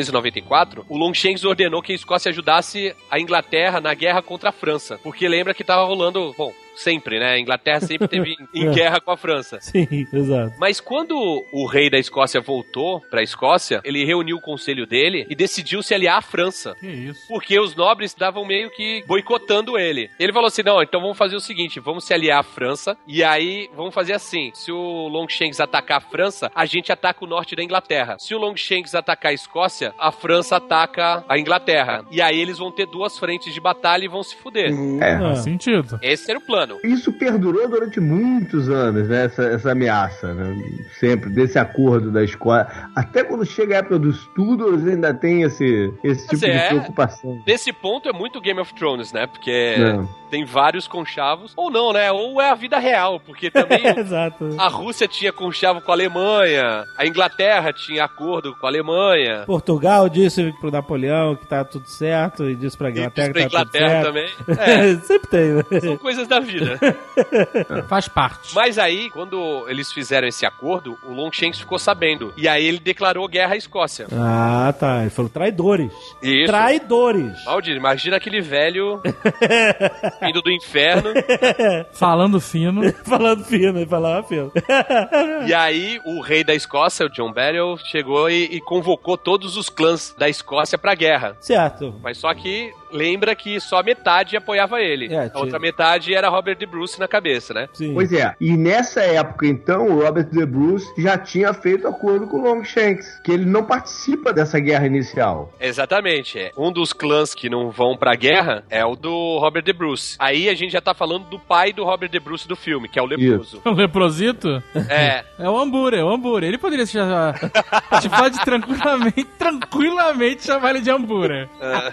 Speaker 6: 1294, o Longshanks ordenou que a Escócia ajudasse a Inglaterra na guerra contra a França. Porque lembra que tava rolando... Bom, sempre, né? A Inglaterra sempre teve em guerra com a França.
Speaker 2: Sim, exato.
Speaker 6: Mas quando o rei da Escócia voltou pra Escócia, ele reuniu o conselho dele e decidiu se aliar à França.
Speaker 7: Que isso?
Speaker 6: Porque os nobres estavam meio que boicotando ele. Ele falou assim, não, então vamos fazer o seguinte, vamos se aliar à França e aí vamos fazer assim, se o Longshanks atacar a França, a gente ataca o norte da Inglaterra. Se o Longshanks atacar a Escócia, a França ataca a Inglaterra. E aí eles vão ter 2 frentes de batalha e vão se fuder.
Speaker 7: Faz sentido.
Speaker 6: Esse era o plano.
Speaker 5: Isso perdurou durante muitos anos, né? Essa ameaça, né? Sempre, desse acordo da Escócia. Até quando chega a época dos Tudors, ainda tem esse tipo de preocupação.
Speaker 6: Nesse ponto é muito Game of Thrones, né? Porque tem vários conchavos. Ou não, né? Ou é a vida real, porque também
Speaker 2: Exato.
Speaker 6: A Rússia tinha conchavo com a Alemanha, a Inglaterra tinha acordo com a Alemanha.
Speaker 2: Portugal disse pro Napoleão que tá tudo certo e disse pra Inglaterra que tá tudo certo.
Speaker 6: Também.
Speaker 2: Sempre tem, né?
Speaker 6: São coisas da vida.
Speaker 7: Faz parte.
Speaker 6: Mas aí, quando eles fizeram esse acordo, o Longshanks ficou sabendo. E aí ele declarou guerra à Escócia.
Speaker 2: Ah, tá. Ele falou traidores.
Speaker 6: Isso.
Speaker 2: Traidores.
Speaker 6: Valdir, imagina aquele velho vindo do inferno.
Speaker 7: Falando fino.
Speaker 2: Falando fino, ele falava fino.
Speaker 6: E aí, o rei da Escócia, o John Barrow, chegou e convocou todos os clãs da Escócia pra guerra.
Speaker 2: Certo.
Speaker 6: Mas só que lembra que só metade apoiava ele. A outra metade era Robert de Bruce na cabeça, né?
Speaker 2: Sim.
Speaker 5: Pois é. E nessa época, então, o Robert de Bruce já tinha feito acordo com o Longshanks, que ele não participa dessa guerra inicial.
Speaker 6: Exatamente. Um dos clãs que não vão pra guerra é o do Robert de Bruce. Aí a gente já tá falando do pai do Robert de Bruce do filme, que é o leproso.
Speaker 7: O leprosito? É o Hambúrguer, Ele poderia se chamar... A gente pode tranquilamente chamar ele de Hambúrguer.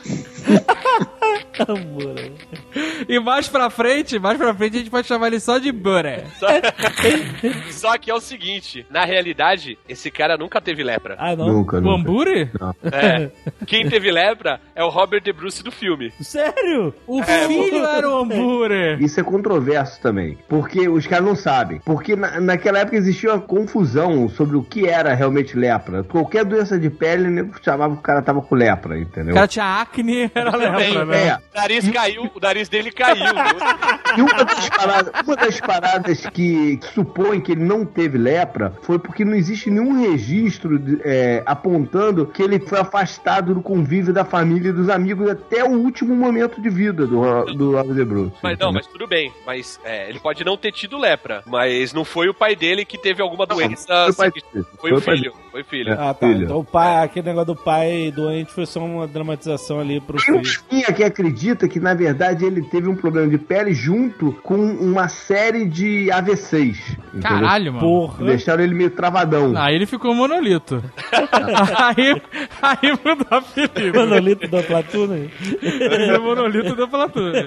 Speaker 7: E mais pra frente a gente pode chamar ele só de Butter.
Speaker 6: Só que é o seguinte, na realidade, esse cara nunca teve lepra.
Speaker 2: Ah, não?
Speaker 5: Nunca.
Speaker 7: O Hambúrguer?
Speaker 6: Quem teve lepra é o Robert de Bruce do filme.
Speaker 2: Sério?
Speaker 7: O filho era o Hambúrguer.
Speaker 5: Isso é controverso também, porque os caras não sabem. Porque naquela época existia uma confusão sobre o que era realmente lepra. Qualquer doença de pele, né, chamava que o cara tava com lepra, entendeu?
Speaker 7: O cara tinha acne, era lepra, né?
Speaker 6: O nariz dele caiu.
Speaker 5: E uma das paradas que supõe que ele não teve lepra foi porque não existe nenhum registro apontando que ele foi afastado do convívio da família e dos amigos até o último momento de vida do Robert de Bruce.
Speaker 6: Mas tudo bem. Mas ele pode não ter tido lepra, mas não foi o pai dele que teve alguma doença. Foi o filho.
Speaker 2: Ah, tá. Então o pai, aquele negócio do pai doente foi só uma dramatização ali pro filho.
Speaker 5: Tem um que acredita que, na verdade, ele teve um problema de pele junto com uma série de AVCs. Entendeu?
Speaker 7: Caralho, mano.
Speaker 5: Porra. Deixaram ele meio travadão.
Speaker 7: Aí ele ficou monolito. Aí mudou o apelido.
Speaker 2: Monolito da Platuna.
Speaker 7: Monolito da Platuna.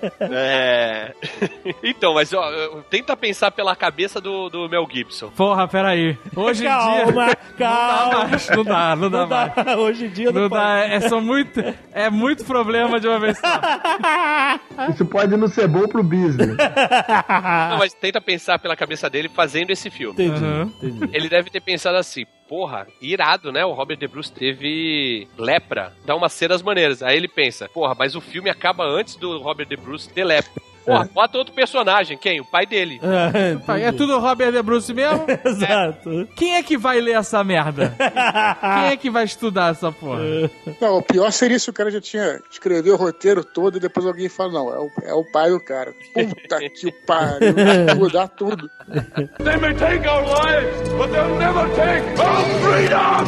Speaker 6: Então, mas ó, tenta pensar pela cabeça do Mel Gibson.
Speaker 7: Porra, peraí. Hoje em dia...
Speaker 2: Calma.
Speaker 7: Não dá mais.
Speaker 2: Hoje em dia
Speaker 7: não dá. É muito problema de uma vez só.
Speaker 5: Isso pode não ser bom pro business.
Speaker 6: Não, mas tenta pensar pela cabeça dele fazendo esse filme.
Speaker 2: Entendi.
Speaker 6: Ele deve ter pensado assim, porra, irado, né? O Robert De Bruce teve lepra, dá uma cena das maneiras. Aí ele pensa, porra, mas o filme acaba antes do Robert De Bruce ter lepra. Porra, bota outro personagem. Quem? O pai dele.
Speaker 7: É tudo Robert De Bruce mesmo?
Speaker 2: Exato.
Speaker 7: Quem é que vai ler essa merda? Quem é que vai estudar essa porra?
Speaker 3: Não, o pior seria se o cara já tinha escrevido o roteiro todo e depois alguém fala, não, é o pai do cara. Puta que pariu, vai mudar tudo.
Speaker 10: They may take our lives, but they'll never take our freedom!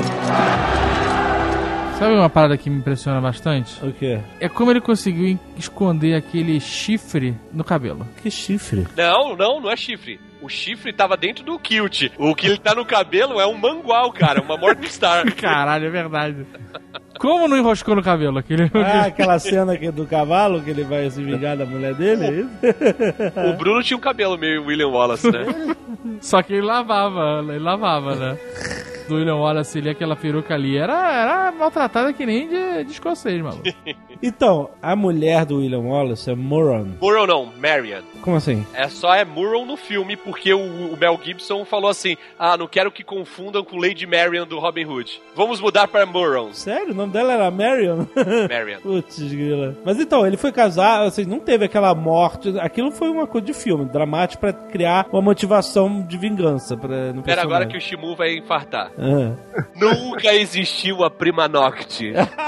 Speaker 7: Sabe uma parada que me impressiona bastante?
Speaker 2: O quê?
Speaker 7: É como ele conseguiu esconder aquele chifre no cabelo.
Speaker 2: Que chifre?
Speaker 6: Não é chifre. O chifre tava dentro do kilt. O que ele tá no cabelo é um mangual, cara. Uma Morningstar.
Speaker 7: Caralho, é verdade. Como não enroscou no cabelo?
Speaker 2: Aquela cena do cavalo que ele vai se vingar da mulher dele, é isso?
Speaker 6: O Bruno tinha um cabelo meio William Wallace, né?
Speaker 7: Só que ele lavava, né? Do William Wallace ali, aquela peruca ali, era maltratada que nem de escocês, maluco.
Speaker 2: Então, a mulher do William Wallace é Moron.
Speaker 6: Moron não, Marion.
Speaker 2: Como assim?
Speaker 6: Só Moron no filme, porque o Mel Gibson falou assim, não quero que confundam com Lady Marion do Robin Hood. Vamos mudar para Moron.
Speaker 2: Sério? O nome dela era Marion?
Speaker 6: Marion.
Speaker 2: Putz, grila. Mas então, ele foi casar, assim, não teve aquela morte, aquilo foi uma coisa de filme, dramático pra criar uma motivação de vingança no personagem.
Speaker 6: Espera agora que o Shimu vai infartar. Nunca existiu a prima nocte.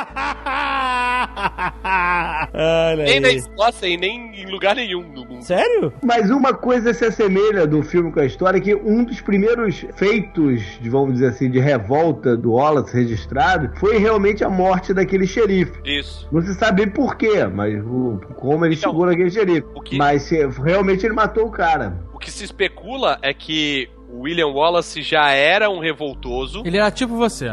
Speaker 6: Nem na Escócia e nem em lugar nenhum no mundo.
Speaker 2: Sério?
Speaker 5: Mas uma coisa se assemelha do filme com a história, que um dos primeiros feitos, vamos dizer assim, de revolta do Wallace registrado, foi realmente a morte daquele xerife.
Speaker 6: Isso.
Speaker 5: Não se sabe por quê, mas como ele chegou naquele xerife. Mas realmente ele matou o cara.
Speaker 6: O que se especula é que o William Wallace já era um revoltoso.
Speaker 7: Ele era tipo você.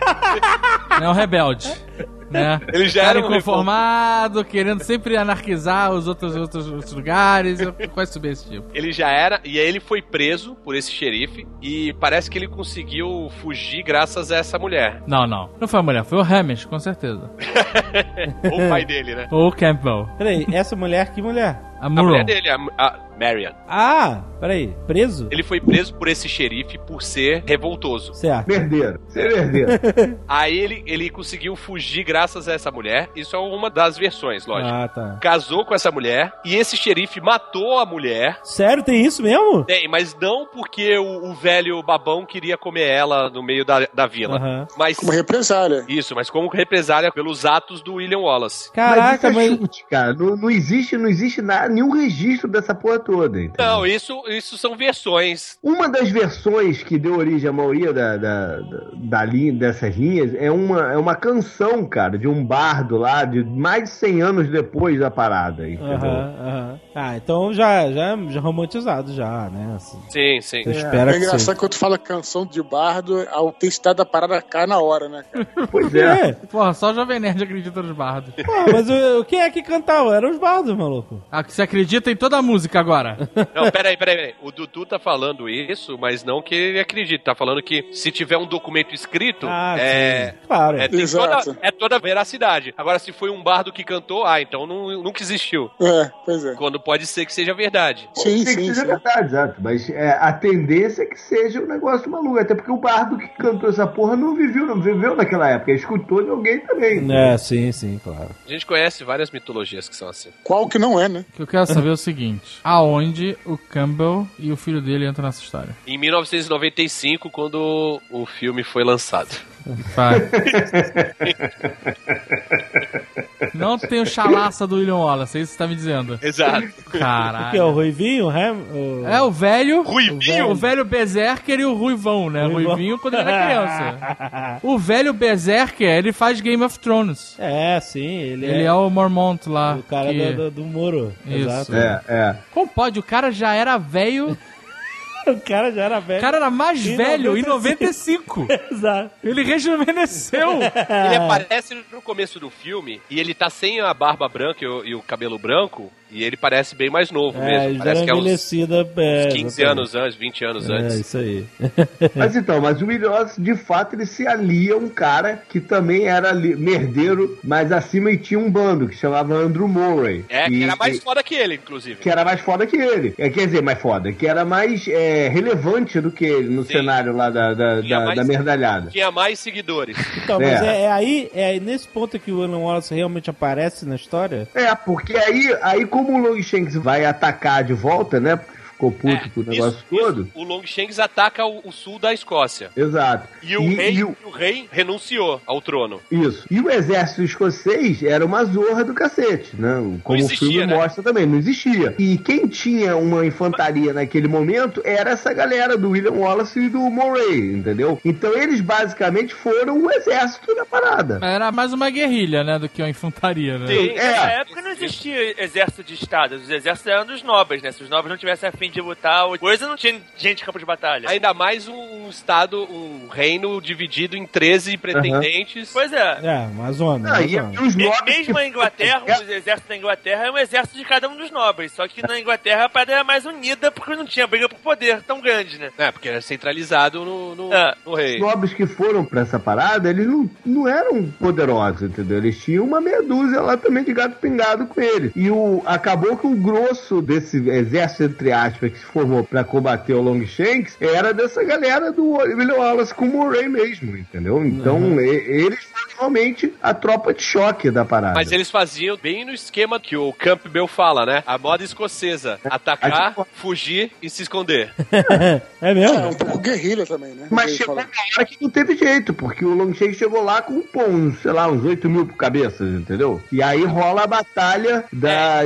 Speaker 7: É um rebelde. Né?
Speaker 6: Ele já era
Speaker 7: inconformado, querendo sempre anarquizar os outros lugares, quase subir esse tipo.
Speaker 6: Ele já era, e aí ele foi preso por esse xerife, e parece que ele conseguiu fugir graças a essa mulher.
Speaker 7: Não foi a mulher, foi o Hamish, com certeza.
Speaker 6: Ou o pai dele, né?
Speaker 7: Ou o Campbell.
Speaker 2: Peraí, essa mulher, que mulher?
Speaker 7: A
Speaker 6: mulher dele, a Marion.
Speaker 2: Peraí, preso?
Speaker 6: Ele foi preso por esse xerife por ser revoltoso.
Speaker 2: Certo.
Speaker 5: Herdeiro.
Speaker 6: Aí ele conseguiu fugir graças a essa mulher. Isso é uma das versões, lógico.
Speaker 2: Tá.
Speaker 6: Casou com essa mulher e esse xerife matou a mulher.
Speaker 2: Sério? Tem isso mesmo?
Speaker 6: Tem, mas não porque o velho babão queria comer ela no meio da vila. Mas,
Speaker 3: como represália.
Speaker 6: Isso, mas como represália pelos atos do William Wallace.
Speaker 2: Caraca,
Speaker 5: mas isso é chute, cara. Não existe nada, nenhum registro dessa porra toda. Entendeu?
Speaker 6: Não, isso são versões.
Speaker 5: Uma das versões que deu origem à maioria dessas linhas é uma canção, cara, de um bardo lá, de mais de 100 anos depois da parada, entendeu?
Speaker 2: Então já romantizado já, né? Assim.
Speaker 6: Sim.
Speaker 3: É engraçado que quando tu fala canção de bardo, a autenticidade da parada cai na hora, né, cara?
Speaker 5: Pois é.
Speaker 7: Porra, só o Jovem Nerd acredita nos bardos.
Speaker 2: Mas quem é que cantava? Eram os bardos, maluco.
Speaker 7: Que você acredita em toda a música agora.
Speaker 6: Não, peraí. O Dudu tá falando isso, mas não que ele acredite. Tá falando que se tiver um documento escrito,
Speaker 2: claro.
Speaker 6: Tem toda a veracidade. Agora, se foi um bardo que cantou, então nunca existiu.
Speaker 3: Pois é.
Speaker 6: Quando pode ser que seja verdade.
Speaker 5: Sim, que seja verdade, exato. Mas a tendência é que seja um negócio maluco. Até porque o bardo que cantou essa porra não viveu naquela época. Ele escutou de alguém também.
Speaker 2: Sim, claro.
Speaker 6: A gente conhece várias mitologias que são assim.
Speaker 3: Qual que não é, né?
Speaker 7: O que eu quero saber é o seguinte: aonde o Campbell e o filho dele entram nessa história?
Speaker 6: Em 1995, quando o filme foi lançado.
Speaker 7: Não tem o chalaça do William Wallace, é isso que você tá me dizendo.
Speaker 6: Exato.
Speaker 7: Caralho.
Speaker 2: O que é o Ruivinho?
Speaker 7: É o velho.
Speaker 6: Ruivinho?
Speaker 7: O velho Berserker e o Ruivão, né? Ruivinho quando ele era criança. O velho Berserker, ele faz Game of Thrones.
Speaker 2: Sim.
Speaker 7: Ele é o Mormont lá.
Speaker 2: O cara do Moro.
Speaker 7: Isso.
Speaker 2: Exato.
Speaker 5: É.
Speaker 7: Como pode? O cara já era velho
Speaker 2: O cara já era velho.
Speaker 7: O cara era mais velho em 95.
Speaker 2: Exato.
Speaker 7: Ele rejuvenesceu.
Speaker 6: Ele aparece no começo do filme e ele tá sem a barba branca e o cabelo branco. E ele parece bem mais novo mesmo. Parece que é uns 15 anos antes, 20 anos antes.
Speaker 2: É, isso aí.
Speaker 5: Mas o William Wallace, de fato, ele se alia a um cara que também era merdeiro, mas acima e tinha um bando, que chamava Andrew Murray.
Speaker 6: Que era mais foda que ele, inclusive.
Speaker 5: Que era mais foda que ele. Quer dizer, mais foda. Que era mais relevante do que ele no cenário lá da merdalhada.
Speaker 6: Tinha mais seguidores.
Speaker 2: Então, mas é nesse ponto que o William Wallace realmente aparece na história?
Speaker 5: Porque aí como o Longshanks vai atacar de volta, né? Porque ficou puto com o negócio todo.
Speaker 6: O Longshanks ataca o sul da Escócia.
Speaker 5: Exato.
Speaker 6: E o rei renunciou ao trono.
Speaker 5: Isso. E o exército escocês era uma zorra do cacete, né? Como existia, o filme mostra também, não existia. E quem tinha uma infantaria naquele momento era essa galera do William Wallace e do Moray, entendeu? Então eles basicamente foram o exército da parada.
Speaker 7: Era mais uma guerrilha, né, do que uma infantaria, né?
Speaker 4: Sim, na época não existia exército de estado, os exércitos eram dos nobres, né? Se os nobres não tivessem a fim de lutar, coisa não tinha gente em campo de batalha.
Speaker 6: Ainda mais um estado, um reino dividido em 13 pretendentes.
Speaker 4: Pois é.
Speaker 2: Uma zona.
Speaker 4: Mesmo a Inglaterra, os exércitos da Inglaterra é um exército de cada um dos nobres. Só que na Inglaterra a parada era mais unida porque não tinha briga por poder tão grande, né?
Speaker 6: Porque era centralizado no rei.
Speaker 5: Os nobres que foram pra essa parada, eles não eram poderosos, entendeu? Eles tinham uma meia dúzia lá também de gato pingado com eles. E acabou que o grosso desse exército, entre aspas, que se formou pra combater o Longshanks era dessa galera do William Wallace com o Moray mesmo, entendeu? Então eles foram realmente a tropa de choque da parada.
Speaker 6: Mas eles faziam bem no esquema que o Campbell fala, né? A moda escocesa. Atacar, fugir e se esconder.
Speaker 2: É mesmo?
Speaker 3: Um pouco guerrilha também, né?
Speaker 5: Mas chegou uma hora que não teve jeito, porque o Longshanks chegou lá com uns 8 mil cabeças, entendeu? E aí rola a batalha da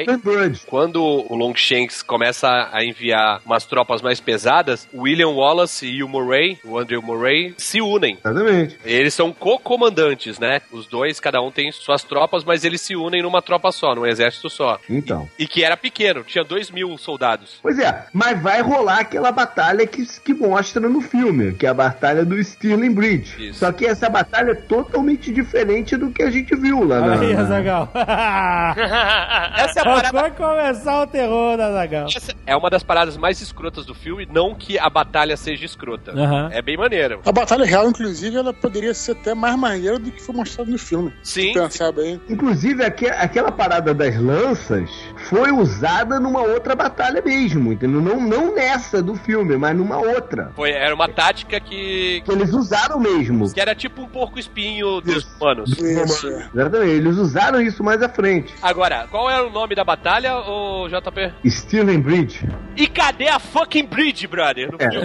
Speaker 6: quando o Longshanks começa a enviar umas tropas mais pesadas, o William Wallace e o Andrew Murray, se unem.
Speaker 5: Exatamente.
Speaker 6: Eles são co-comandantes, né? Os dois, cada um tem suas tropas, mas eles se unem numa tropa só, num exército só.
Speaker 5: Então.
Speaker 6: E que era pequeno, tinha 2.000 soldados.
Speaker 5: Pois é, mas vai rolar aquela batalha que mostra no filme, que é a batalha do Stirling Bridge.
Speaker 6: Isso.
Speaker 5: Só que essa batalha é totalmente diferente do que a gente viu lá.
Speaker 2: Aí, Azaghal.
Speaker 6: Essa é a parada...
Speaker 2: Vai começar o terror da Azaghal.
Speaker 6: Essa é uma das paradas mais escrotas do filme, não que a batalha seja escrota. É bem maneiro.
Speaker 3: A batalha real, inclusive, ela poderia ser até mais maneira do que foi mostrado no filme.
Speaker 6: Sim.
Speaker 3: Pensar bem.
Speaker 5: Inclusive, aquela parada das lanças foi usada numa outra batalha mesmo, entendeu? Não nessa do filme, mas numa outra.
Speaker 6: Era uma tática que
Speaker 5: eles usaram mesmo.
Speaker 6: Que era tipo um porco-espinho dos humanos.
Speaker 3: Isso.
Speaker 5: Exatamente, eles usaram isso mais à frente.
Speaker 6: Agora, qual era o nome da batalha, ô JP?
Speaker 5: Stirling Bridge.
Speaker 6: E cadê a fucking bridge, brother?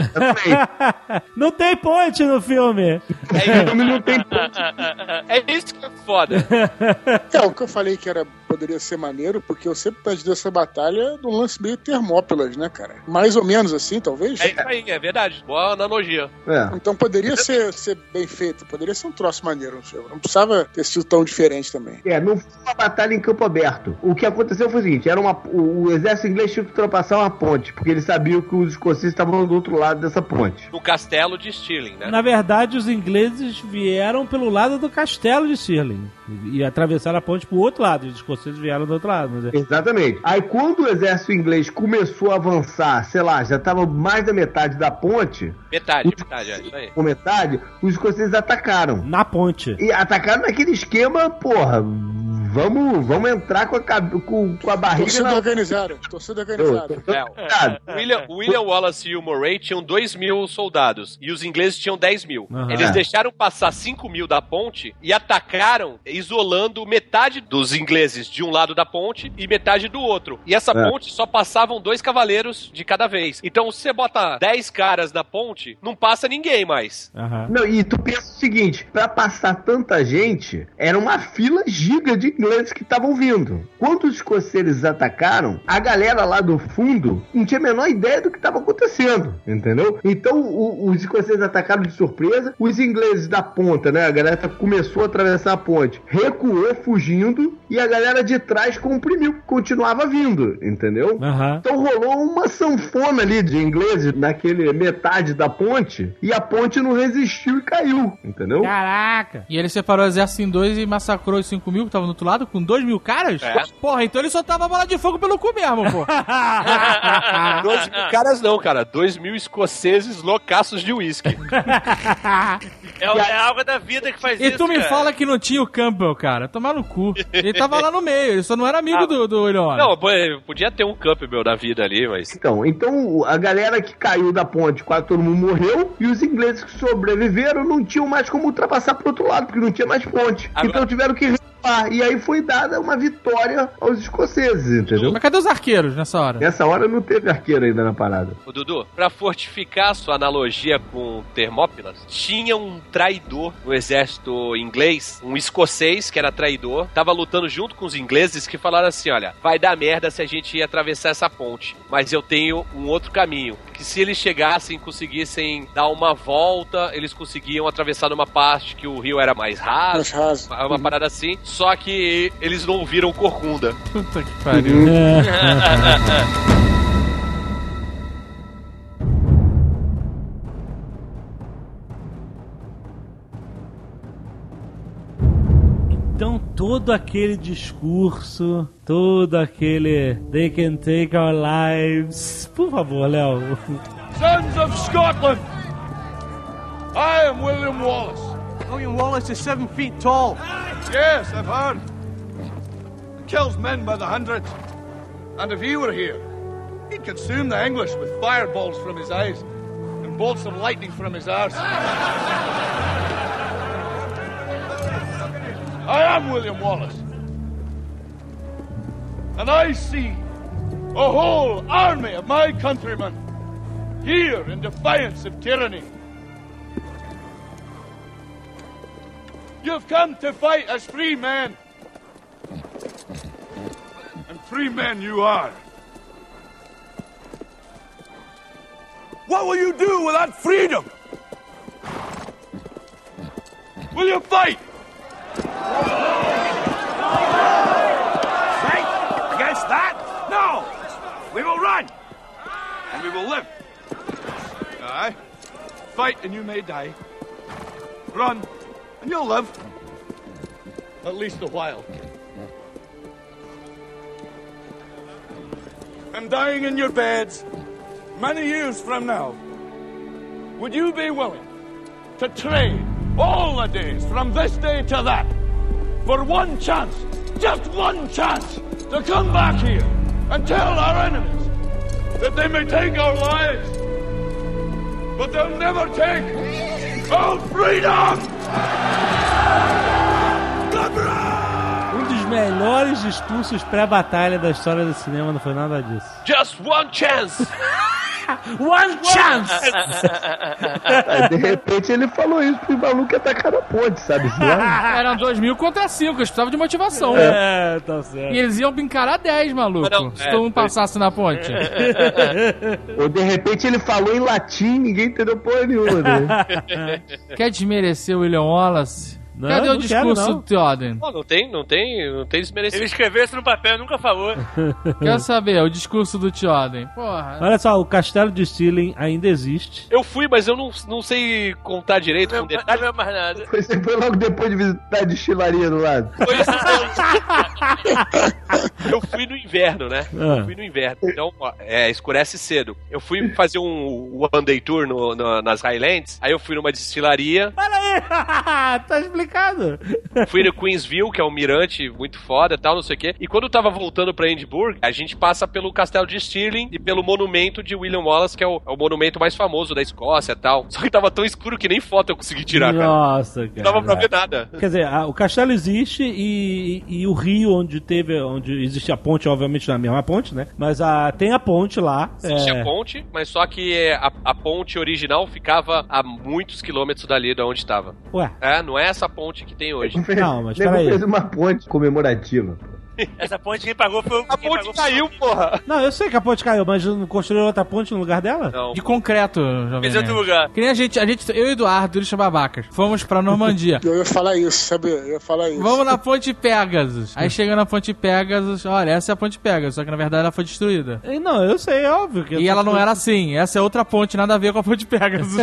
Speaker 2: Não tem ponte no filme.
Speaker 5: Não tem ponte.
Speaker 6: É isso que é foda.
Speaker 3: O que eu falei que poderia ser maneiro, porque eu sempre imaginei essa batalha num lance meio Termópilas, né, cara? Mais ou menos assim, talvez?
Speaker 6: É isso aí, é verdade. Boa analogia.
Speaker 3: Então poderia ser bem feito, poderia ser um troço maneiro no filme. Não precisava ter sido tão diferente também.
Speaker 5: Não foi uma batalha em campo aberto. O que aconteceu foi o seguinte, o exército inglês tinha que ultrapassar uma ponte, porque eles sabiam que os escoceses estavam do outro lado dessa ponte.
Speaker 6: No castelo de Stirling, né?
Speaker 2: Na verdade, os ingleses vieram pelo lado do castelo de Stirling e atravessaram a ponte pro outro lado, e os escoceses vieram do outro lado.
Speaker 5: Exatamente. Aí quando o exército inglês começou a avançar, sei lá, já tava mais da metade da ponte...
Speaker 6: Metade, é isso aí.
Speaker 5: Com metade, os escoceses atacaram.
Speaker 2: Na ponte.
Speaker 5: E atacaram naquele esquema, porra... Vamos entrar com a barriga...
Speaker 3: Torcida organizada.
Speaker 6: O William Wallace e o Moray tinham 2.000 soldados e os ingleses tinham 10.000. Eles deixaram passar 5.000 da ponte e atacaram, isolando metade dos ingleses de um lado da ponte e metade do outro. E essa ponte só passavam 2 cavaleiros de cada vez. Então, se você bota 10 caras na ponte, não passa ninguém mais.
Speaker 5: Não, e tu pensa o seguinte, pra passar tanta gente, era uma fila giga de ingleses que estavam vindo. Quando os escoceses atacaram, a galera lá do fundo não tinha a menor ideia do que estava acontecendo, entendeu? Então os escoceses atacaram de surpresa, os ingleses da ponta, né? A galera começou a atravessar a ponte, recuou fugindo e a galera de trás comprimiu, continuava vindo, entendeu? Então rolou uma sanfona ali de ingleses naquele metade da ponte e a ponte não resistiu e caiu, entendeu?
Speaker 7: Caraca! E ele separou o exército em dois e massacrou os 5 mil que estavam do outro lado com 2.000 caras? Porra, então ele soltava bola de fogo pelo cu mesmo, pô.
Speaker 6: 2.000 caras não, cara. 2.000 escoceses loucaços de uísque.
Speaker 4: É a água da vida que faz isso,
Speaker 7: E tu me fala que não tinha o Campbell, cara. Tomar no cu. Ele tava lá no meio, ele só não era amigo do William Wallace.
Speaker 6: Não, podia ter um Campbell da vida ali, mas...
Speaker 5: Então a galera que caiu da ponte, quase todo mundo morreu, e os ingleses que sobreviveram não tinham mais como ultrapassar pro outro lado, porque não tinha mais ponte. Agora... Então tiveram que recuar. E aí foi dada uma vitória aos escoceses, entendeu?
Speaker 7: Mas cadê os arqueiros nessa hora?
Speaker 5: Nessa hora não teve arqueiro ainda na parada.
Speaker 6: Ô, Dudu, pra fortificar a sua analogia com Termópilas, tinha um traidor no exército inglês, um escocês que era traidor, tava lutando junto com os ingleses que falaram assim, olha, vai dar merda se a gente atravessar essa ponte, mas eu tenho um outro caminho, que se eles chegassem e conseguissem dar uma volta, eles conseguiam atravessar numa parte que o rio era mais raso, uma parada assim, só que eles não viram corcunda.
Speaker 7: Puta que pariu.
Speaker 2: Então todo aquele discurso, todo aquele "They can take our lives", por favor, Léo.
Speaker 12: Sons of Scotland, I am William Wallace.
Speaker 13: William Wallace is 7 feet tall.
Speaker 12: Yes, I've heard. He kills men by the hundreds. And if he were here, he'd consume the English with fireballs from his eyes and bolts of lightning from his arse. I am William Wallace. And I see a whole army of my countrymen here in defiance of tyranny. You've come to fight as free men. And free men you are. What will you do without freedom? Will you fight? Fight against that? No! We will run! And we will live. Aye. Fight and you may die. Run and you'll live. At least a while. And dying in your beds many years from now, would you be willing to trade all the days from this day to that for one chance, just one chance, to come back here and tell our enemies that they may take our lives, but they'll never take our freedom!
Speaker 2: Um dos melhores discursos pré-batalha da história do cinema, não foi nada disso.
Speaker 6: Just one chance!
Speaker 2: One chance!
Speaker 5: De repente ele falou isso pro maluco que atacaram a ponte, sabe?
Speaker 7: Eram 2.000 contra 5, eles precisavam de motivação.
Speaker 2: Tá certo.
Speaker 7: E eles iam encarar 10, maluco, se todo mundo passasse na ponte.
Speaker 5: Ou de repente ele falou em latim, ninguém entendeu porra nenhuma, né?
Speaker 7: Quer desmerecer o William Wallace? Cadê o discurso do Theoden?
Speaker 6: Não tem desmerecimento.
Speaker 4: Ele escreveu isso no papel, nunca falou.
Speaker 7: Quero saber, o discurso do Theoden. Porra.
Speaker 2: Olha só, o castelo de Stirling ainda existe.
Speaker 6: Eu fui, mas eu não sei contar direito com detalhe.
Speaker 4: Não é mais nada.
Speaker 5: Você foi logo depois de visitar a destilaria do lado.
Speaker 6: Foi isso mesmo. Eu fui no inverno, né? Eu fui no inverno. Então, escurece cedo. Eu fui fazer um one day tour nas Highlands. Aí eu fui numa destilaria.
Speaker 2: Olha aí! Tá explicando.
Speaker 6: Fui no Queensville, que é um mirante muito foda e tal, não sei o quê. E quando eu tava voltando pra Edimburgo, a gente passa pelo castelo de Stirling e pelo monumento de William Wallace, que é o monumento mais famoso da Escócia e tal. Só que tava tão escuro que nem foto eu consegui tirar, cara.
Speaker 2: Nossa, cara.
Speaker 6: Não dava pra ver nada.
Speaker 2: Quer dizer, o castelo existe e o rio onde existe a ponte, obviamente não é a mesma ponte, né? Mas tem a ponte lá.
Speaker 6: Existe a ponte, mas só que a ponte original ficava a muitos quilômetros dali de onde estava.
Speaker 2: Ué?
Speaker 6: Não é essa ponte que tem hoje.
Speaker 2: Não, mas peraí.
Speaker 5: Fez uma ponte comemorativa.
Speaker 4: Essa ponte quem pagou foi o...
Speaker 6: A ponte caiu, porra!
Speaker 2: Não, eu sei que a ponte caiu, mas não construiu outra ponte no lugar dela?
Speaker 6: Não.
Speaker 7: De concreto, Jovem
Speaker 4: Fez outro
Speaker 7: Nerd.
Speaker 4: lugar.
Speaker 7: Que nem a gente, eu e Eduardo, eles babacas, fomos pra Normandia.
Speaker 3: Eu ia falar isso, sabe? Eu ia falar isso.
Speaker 7: Vamos na Ponte Pegasus. Aí chega na Ponte Pegasus, olha, essa é a Ponte Pegasus, só que na verdade ela foi destruída.
Speaker 2: Não, eu sei, é óbvio. Que
Speaker 7: E ela não era assim, essa é outra ponte, nada a ver com a Ponte Pegasus.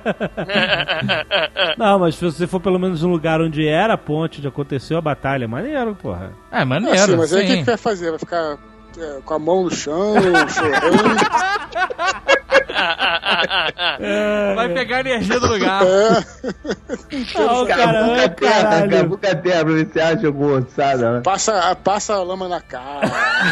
Speaker 2: Não, mas se você for pelo menos num lugar onde era a ponte, onde aconteceu a batalha, maneiro, porra.
Speaker 7: É, maneiro,
Speaker 3: Assim, mas aí o
Speaker 7: sim.
Speaker 3: que vai fazer? Vai ficar com a mão no chão, chorando?
Speaker 7: Vai pegar a energia do lugar.
Speaker 5: Acabou com a terra, pra ver se acha alguma ossada. Né?
Speaker 3: Passa a lama na cara.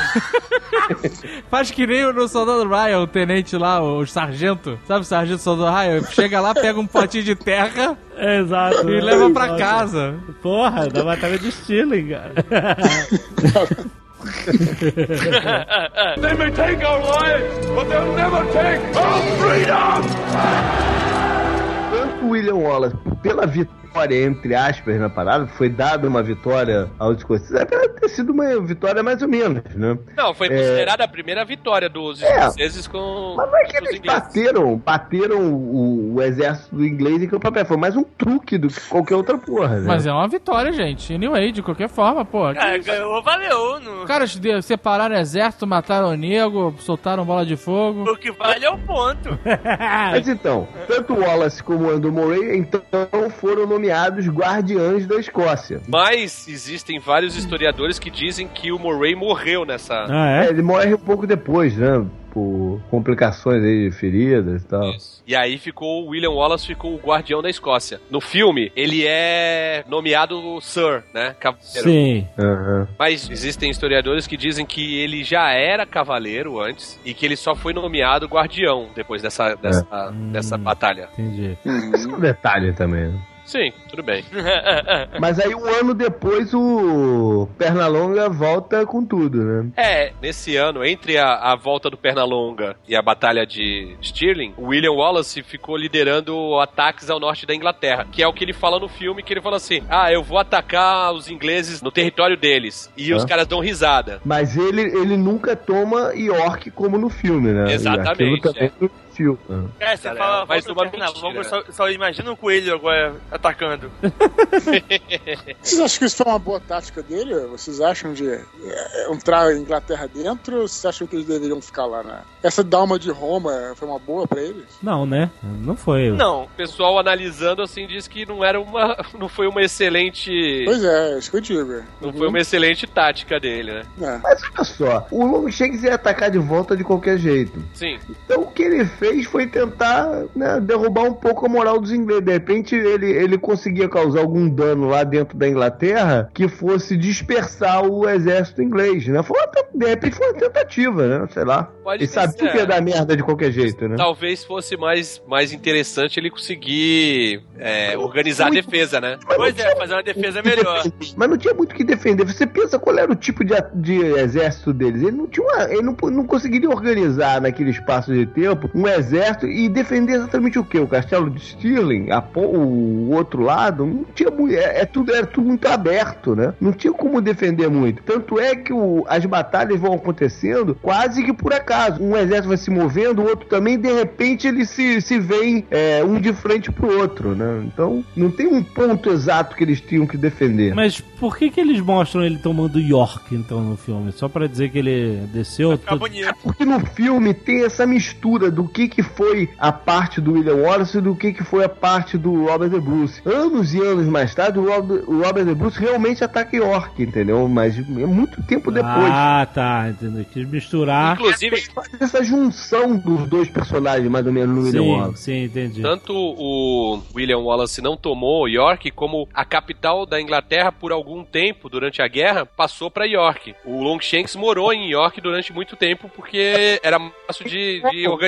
Speaker 7: Faz que nem no Soldado Ryan, o tenente lá, o sargento. Sabe o sargento Soldado Ryan? Chega lá, pega um potinho de terra.
Speaker 2: Exato.
Speaker 7: E leva pra casa.
Speaker 2: Porra, da batalha de Stirling, cara.
Speaker 12: They may take our lives, but they'll never take our freedom!
Speaker 5: Tanto William Wallace, pela vitória, entre aspas, na parada, foi dada uma vitória aos escoceses, apesar de ter sido uma vitória mais ou menos, né?
Speaker 6: Não, foi considerada a primeira vitória dos escoceses com...
Speaker 5: Mas não é que eles bateram o exército do inglês em campo aberto, foi mais um truque do que qualquer outra porra, né?
Speaker 7: Mas é uma vitória, gente. Anyway, de qualquer forma, pô.
Speaker 4: Ganhou, valeu. No...
Speaker 7: Caras separaram exército, mataram o nego, soltaram bola de fogo.
Speaker 4: O que vale é o ponto.
Speaker 5: Mas então, tanto Wallace como Andrew Murray, então, foram nomeados guardiães da Escócia.
Speaker 6: Mas existem vários historiadores que dizem que o Murray morreu nessa...
Speaker 5: Ele morre um pouco depois, né? Por complicações aí, feridas e tal.
Speaker 6: Isso. E aí o William Wallace ficou o guardião da Escócia. No filme, ele é nomeado Sir, né? Cavaleiro.
Speaker 2: Sim.
Speaker 5: Uhum.
Speaker 6: Mas existem historiadores que dizem que ele já era cavaleiro antes e que ele só foi nomeado guardião depois dessa batalha.
Speaker 2: Entendi.
Speaker 5: Esse é um detalhe também, né?
Speaker 6: Sim, tudo bem.
Speaker 5: Mas aí um ano depois o Pernalonga volta com tudo, né?
Speaker 6: Nesse ano, entre a volta do Pernalonga e a batalha de Stirling, o William Wallace ficou liderando ataques ao norte da Inglaterra, que é o que ele fala no filme, que ele fala assim, eu vou atacar os ingleses no território deles. E os caras dão risada.
Speaker 5: Mas ele nunca toma York como no filme, né?
Speaker 6: Exatamente.
Speaker 4: Você fala, mas só imagina um coelho agora atacando.
Speaker 3: Vocês acham que isso foi uma boa tática dele? Vocês acham de entrar a Inglaterra dentro ou vocês acham que eles deveriam ficar lá, né? Essa Dalma de Roma foi uma boa pra eles?
Speaker 2: Não, né? Não foi.
Speaker 6: Não, o pessoal analisando assim diz que não foi uma excelente...
Speaker 3: Pois é isso que eu digo.
Speaker 6: Não foi uma excelente tática dele, né?
Speaker 5: Mas olha só, o Longshanks ia atacar de volta de qualquer jeito.
Speaker 6: Sim.
Speaker 5: Então o que ele fez foi tentar, né, derrubar um pouco a moral dos ingleses. De repente ele conseguia causar algum dano lá dentro da Inglaterra que fosse dispersar o exército inglês, né? De repente foi uma tentativa, né? Sei lá. Ele sabia que ia dar merda de qualquer jeito, né?
Speaker 6: Talvez fosse mais interessante ele conseguir organizar a defesa, né?
Speaker 4: Pois é, fazer uma defesa melhor.
Speaker 5: Mas não tinha muito o que defender. Você pensa qual era o tipo de exército deles. Ele não conseguiria organizar naquele espaço de tempo um exército e defender exatamente o quê? O castelo de Stirling, o outro lado, não tinha muito, era tudo muito aberto, né? Não tinha como defender muito. Tanto é que as batalhas vão acontecendo quase que por acaso. Um exército vai se movendo, o outro também, de repente eles se veem um de frente pro outro, né? Então, não tem um ponto exato que eles tinham que defender.
Speaker 2: Mas por que eles mostram ele tomando York, então, no filme? Só pra dizer que ele desceu?
Speaker 5: Porque no filme tem essa mistura do que foi a parte do William Wallace e do que foi a parte do Robert the Bruce. Anos e anos mais tarde, o Robert the Bruce realmente ataca York, entendeu? Mas é muito tempo depois.
Speaker 2: Ah, tá, entendeu? Quis misturar.
Speaker 6: Inclusive,
Speaker 5: essa junção dos dois personagens, mais ou menos, no William Wallace.
Speaker 2: Sim, entendi.
Speaker 6: Tanto o William Wallace não tomou York, como a capital da Inglaterra, por algum tempo, durante a guerra, passou pra York. O Longshanks morou em York durante muito tempo, porque era fácil de organizar o ataque.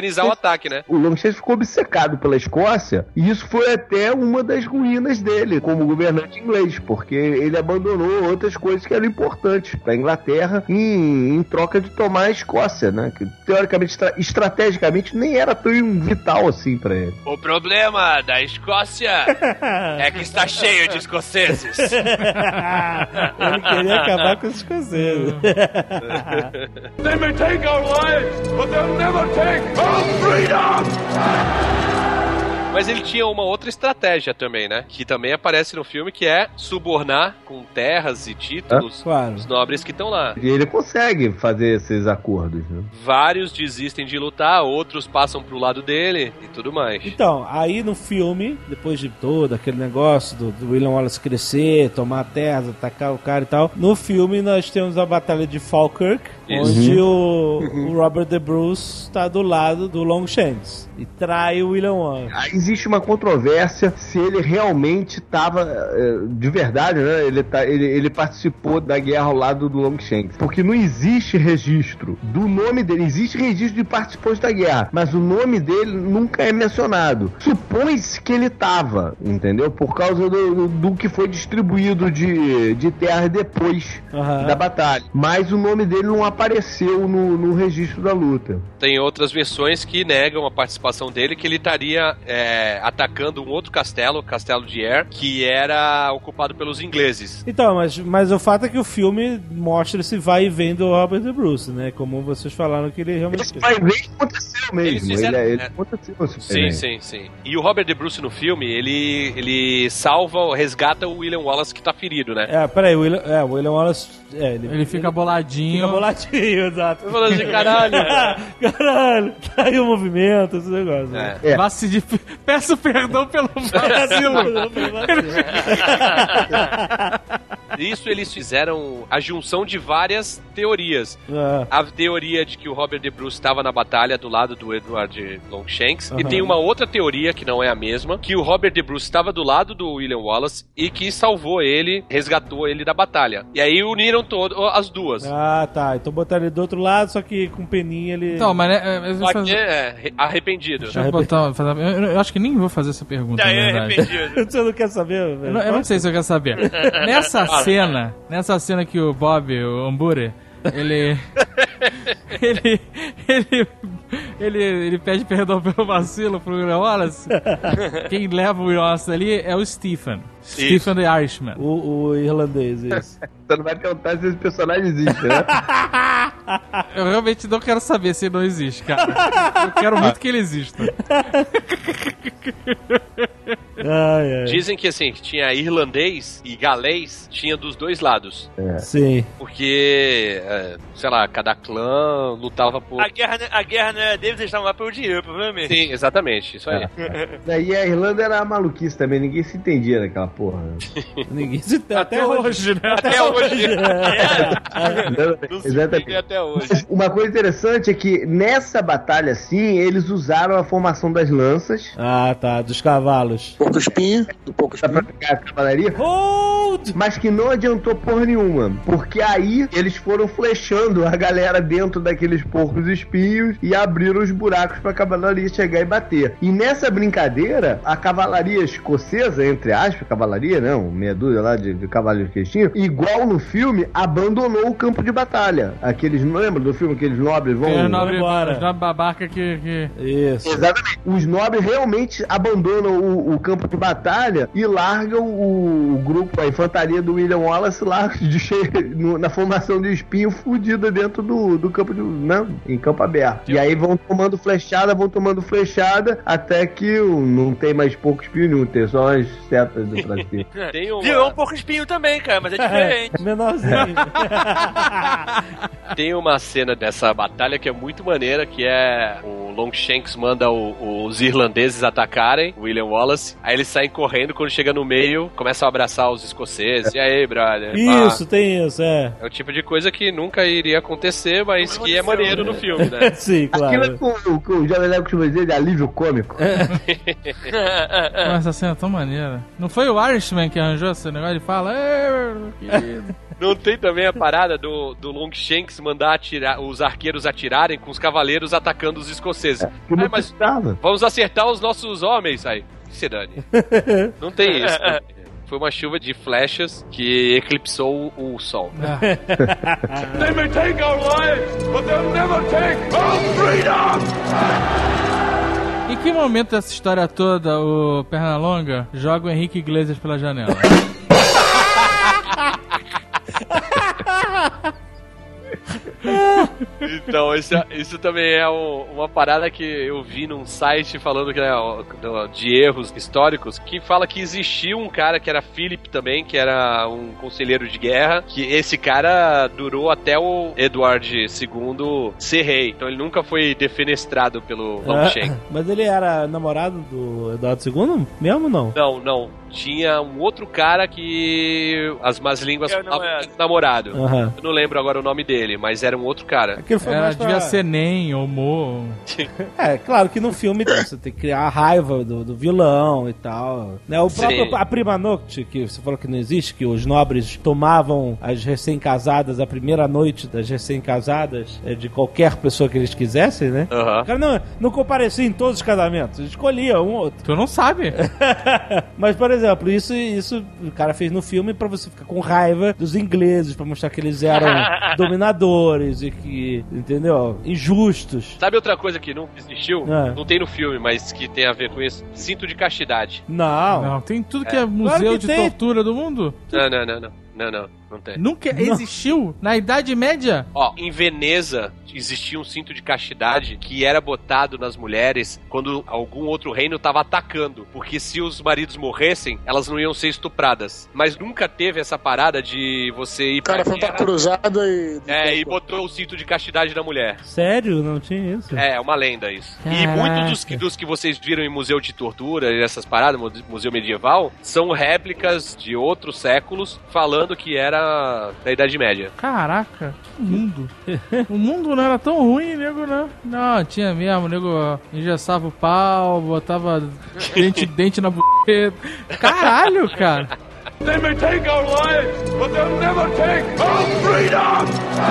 Speaker 6: ataque, né?
Speaker 5: O Longshanks ficou obcecado pela Escócia e isso foi até uma das ruínas dele como governante inglês, porque ele abandonou outras coisas que eram importantes para a Inglaterra em troca de tomar a Escócia, né? Que teoricamente, estrategicamente, nem era tão vital assim para ele.
Speaker 6: O problema da Escócia é que está cheio de escoceses.
Speaker 2: Ele queria acabar com os escoceses.
Speaker 12: They may take our lives, but they'll never take our freedom!
Speaker 6: Mas ele tinha uma outra estratégia também, né? Que também aparece no filme, que é subornar com terras e títulos os nobres que estão lá.
Speaker 5: E ele consegue fazer esses acordos, né?
Speaker 6: Vários desistem de lutar, outros passam pro lado dele e tudo mais.
Speaker 2: Então, aí no filme, depois de todo aquele negócio do William Wallace crescer, tomar terras, atacar o cara e tal, no filme nós temos a Batalha de Falkirk, onde o Robert the Bruce está do lado do Longshanks e trai o William Wallace.
Speaker 5: Existe uma controvérsia se ele realmente estava de verdade, né? Ele participou da guerra ao lado do Longshanks, porque não existe registro do nome dele. Existe registro de participantes da guerra, mas o nome dele nunca é mencionado. Supõe-se que ele estava, entendeu? Por causa do que foi distribuído de terra depois da batalha, mas o nome dele não apareceu no registro da luta.
Speaker 6: Tem outras versões que negam a participação dele, que ele estaria atacando um outro castelo, o Castelo de Ayr, que era ocupado pelos ingleses.
Speaker 2: Então, mas o fato é que o filme mostra esse vai e vem do Robert the Bruce, né? Como vocês falaram que ele realmente...
Speaker 5: Esse vai e vem aconteceu mesmo. Ele aconteceu.
Speaker 6: Sim. E o Robert the Bruce no filme, ele resgata o William Wallace que tá ferido, né?
Speaker 2: Peraí, o William Wallace...
Speaker 7: Ele fica boladinho.
Speaker 2: Exato.
Speaker 6: Falando assim, caralho,
Speaker 2: tá aí o movimento, esse negócio.
Speaker 7: Peço perdão pelo vacilo.
Speaker 6: Isso eles fizeram a junção de várias teorias. A teoria de que o Robert the Bruce estava na batalha do lado do Edward Longshanks. E tem uma outra teoria, que não é a mesma, que o Robert the Bruce estava do lado do William Wallace e que salvou ele, resgatou ele da batalha. E aí uniram as duas.
Speaker 2: Tá. Então botaram ele do outro lado, só que com peninha ele...
Speaker 7: Então, mas...
Speaker 6: arrependido.
Speaker 7: Deixa eu eu acho que nem vou fazer essa pergunta, na verdade.
Speaker 2: Arrependido. Você não quer saber, velho?
Speaker 7: Eu não sei se eu quero saber. Nessa cena que o Bob, o Hambúrguer, ele pede perdão pelo vacilo pro William Wallace. Quem leva o William Wallace ali é o Stephen the Irishman.
Speaker 2: O irlandês, isso.
Speaker 5: Você não vai perguntar se esse personagem existe, né?
Speaker 7: Eu realmente não quero saber se ele não existe, cara. Eu quero muito que ele exista.
Speaker 6: Dizem que assim, que tinha irlandês e galês, tinha dos dois lados.
Speaker 2: Sim.
Speaker 6: Porque, sei lá, cada clã lutava por...
Speaker 4: A guerra não é deles, eles estavam lá pelo dinheiro, provavelmente.
Speaker 6: Sim, exatamente, isso aí.
Speaker 5: Daí a Irlanda era maluquice também, ninguém se entendia naquela porra.
Speaker 2: Ninguém se entende. Até hoje, né?
Speaker 6: Até hoje.
Speaker 5: Exatamente.
Speaker 6: Até hoje.
Speaker 5: Uma coisa interessante é que nessa batalha, assim, eles usaram a formação das lanças.
Speaker 2: Dos cavalos.
Speaker 3: Pouco espinho, do pouco espinho.
Speaker 5: Pra pegar a cavalaria. Mas que não adiantou porra nenhuma. Porque aí eles foram flechando a galera dentro daqueles porcos espinhos e abriram os buracos pra cavalaria chegar e bater. E nessa brincadeira, a cavalaria escocesa, entre aspas, cavalaria, não, meia dúzia lá de cavaleiros que eles tinham, igual no filme, abandonou o campo de batalha. Não lembra do filme que aqueles nobres vão...
Speaker 7: Os nobres babaca que...
Speaker 2: Isso.
Speaker 5: Exatamente. Os nobres realmente abandonam o campo de batalha e largam o grupo, a infantaria do William Wallace lá na formação de espinho fudida dentro do campo em campo aberto. E aí vão tomando flechada até que não tem mais pouco espinho nenhum, tem só as setas do pra cima.
Speaker 4: Virou um pouco espinho também, cara, mas é diferente.
Speaker 2: Menorzinho.
Speaker 6: Tem uma cena dessa batalha que é muito maneira, que é o Longshanks manda os irlandeses atacarem o William Wallace, aí eles saem correndo, quando chega no meio, começam a abraçar os escoceses. E aí, brother?
Speaker 2: Isso, tem isso,
Speaker 6: É o tipo de coisa que nunca iria acontecer, mas que é maneiro no filme, né?
Speaker 2: Sim, claro.
Speaker 5: Aquilo que o Jovem Nerd costuma dizer de alívio cômico.
Speaker 7: Essa cena é tão maneira. Não foi o Irishman que arranjou esse negócio? Ele fala, querido.
Speaker 6: Não tem também a parada do Longshanks mandar os arqueiros atirarem com os cavaleiros atacando os escoceses. Mas vamos acertar os nossos homens. Aí, se dane. Não tem isso. Foi uma chuva de flechas que eclipsou o sol.
Speaker 12: They may take our lives, but they'll never take our freedom!
Speaker 7: Em que momento dessa história toda o Pernalonga joga o Henrique Iglesias pela janela?
Speaker 6: Então, isso também é uma parada que eu vi num site falando que, de erros históricos, que fala que existiu um cara que era Philip também, que era um conselheiro de guerra, que esse cara durou até o Edward II ser rei. Então ele nunca foi defenestrado pelo Longshanks.
Speaker 2: Mas ele era namorado do Eduardo II? Mesmo não?
Speaker 6: Não. Tinha um outro cara que as más línguas falavam namorado. Eu não lembro agora o nome dele, mas era um outro cara.
Speaker 7: Devia ser Nem ou Mo.
Speaker 2: Claro que no filme você tem que criar a raiva do vilão e tal. Né? O próprio a Prima Nocte, que você falou que não existe, que os nobres tomavam as recém-casadas, a primeira noite das recém-casadas de qualquer pessoa que eles quisessem, né? O cara não comparecia em todos os casamentos, escolhia um ou outro.
Speaker 7: Tu não sabe.
Speaker 2: Mas, por exemplo, isso o cara fez no filme pra você ficar com raiva dos ingleses, pra mostrar que eles eram dominadores e que, entendeu? Injustos.
Speaker 6: Sabe outra coisa que não existiu? Não tem no filme, mas que tem a ver com isso? Cinto de castidade.
Speaker 2: Não,
Speaker 7: tem tudo que é museu claro que de tortura do mundo.
Speaker 6: Não tem.
Speaker 7: Nunca existiu? Na Idade Média?
Speaker 6: Em Veneza existia um cinto de castidade que era botado nas mulheres quando algum outro reino estava atacando, porque se os maridos morressem, elas não iam ser estupradas. Mas nunca teve essa parada de você ir
Speaker 3: pra guerra. O cara foi pra cruzada
Speaker 6: e botou o cinto de castidade na mulher.
Speaker 2: Sério? Não tinha isso?
Speaker 6: É uma lenda isso. Caraca. E muitos dos que vocês viram em museu de tortura e essas paradas, museu medieval, são réplicas de outros séculos falando que era da Idade Média.
Speaker 7: Caraca, que mundo. O mundo não era tão ruim, nego, né? Não, tinha mesmo, nego engessava o pau, botava dente na buceta. Caralho, cara.
Speaker 12: They may take our lives, but they'll never take our freedom!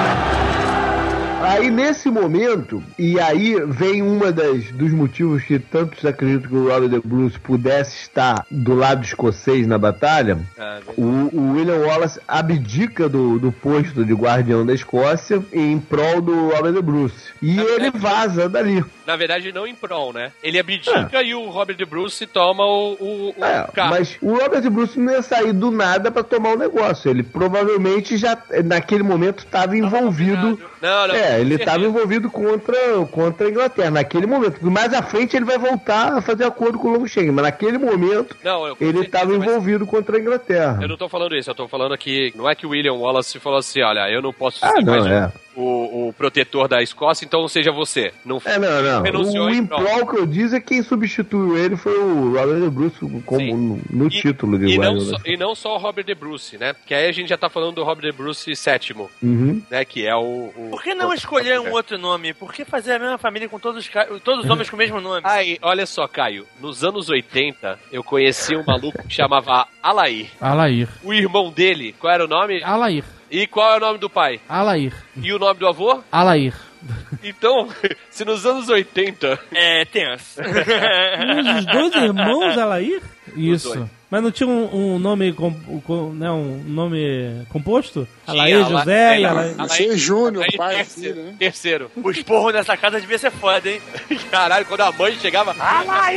Speaker 5: Aí nesse momento, e aí vem dos motivos que tantos acreditam que o Robert the Bruce pudesse estar do lado escocês na batalha, o William Wallace abdica do posto de guardião da Escócia em prol do Robert the Bruce. E ele vaza dali.
Speaker 6: Na verdade, não em prol, né? Ele abdica e o Robert the Bruce toma o carro.
Speaker 5: Mas o Robert the Bruce não ia sair do nada pra tomar o negócio. Ele provavelmente já, naquele momento, estava envolvido...
Speaker 6: Não.
Speaker 5: Ele estava envolvido contra a Inglaterra, naquele momento. Mais à frente ele vai voltar a fazer acordo com o Longshanks, mas naquele momento ele estava envolvido contra a Inglaterra.
Speaker 6: Eu não tô falando isso, eu tô falando que não é que o William Wallace falou assim, olha, eu não posso ser mais o protetor da Escócia, então seja você. Não.
Speaker 5: O implol que eu disse é que quem substituiu ele foi o Robert the Bruce como no título de
Speaker 6: e não só o Robert the Bruce, né? Que aí a gente já tá falando do Robert the Bruce VII, né? Que é o...
Speaker 4: Por que não escolher um outro nome? Por que fazer a mesma família com todos os homens com o mesmo nome?
Speaker 6: Aí, olha só, Caio. Nos anos 80, eu conheci um maluco que chamava Alair. O irmão dele, qual era o nome?
Speaker 7: Alair.
Speaker 6: E qual é o nome do pai?
Speaker 7: Alair.
Speaker 6: E o nome do avô?
Speaker 7: Alair.
Speaker 6: Então, se nos anos 80...
Speaker 4: É tenso.
Speaker 2: Os dois irmãos Alair?
Speaker 7: Isso.
Speaker 2: Mas não tinha um nome, um nome composto? Alair, José e Alair...
Speaker 3: Alair Júnior, pai e filho, né?
Speaker 6: Terceiro.
Speaker 4: O esporro nessa casa devia ser foda, hein?
Speaker 6: Caralho, quando a mãe chegava...
Speaker 4: Alair!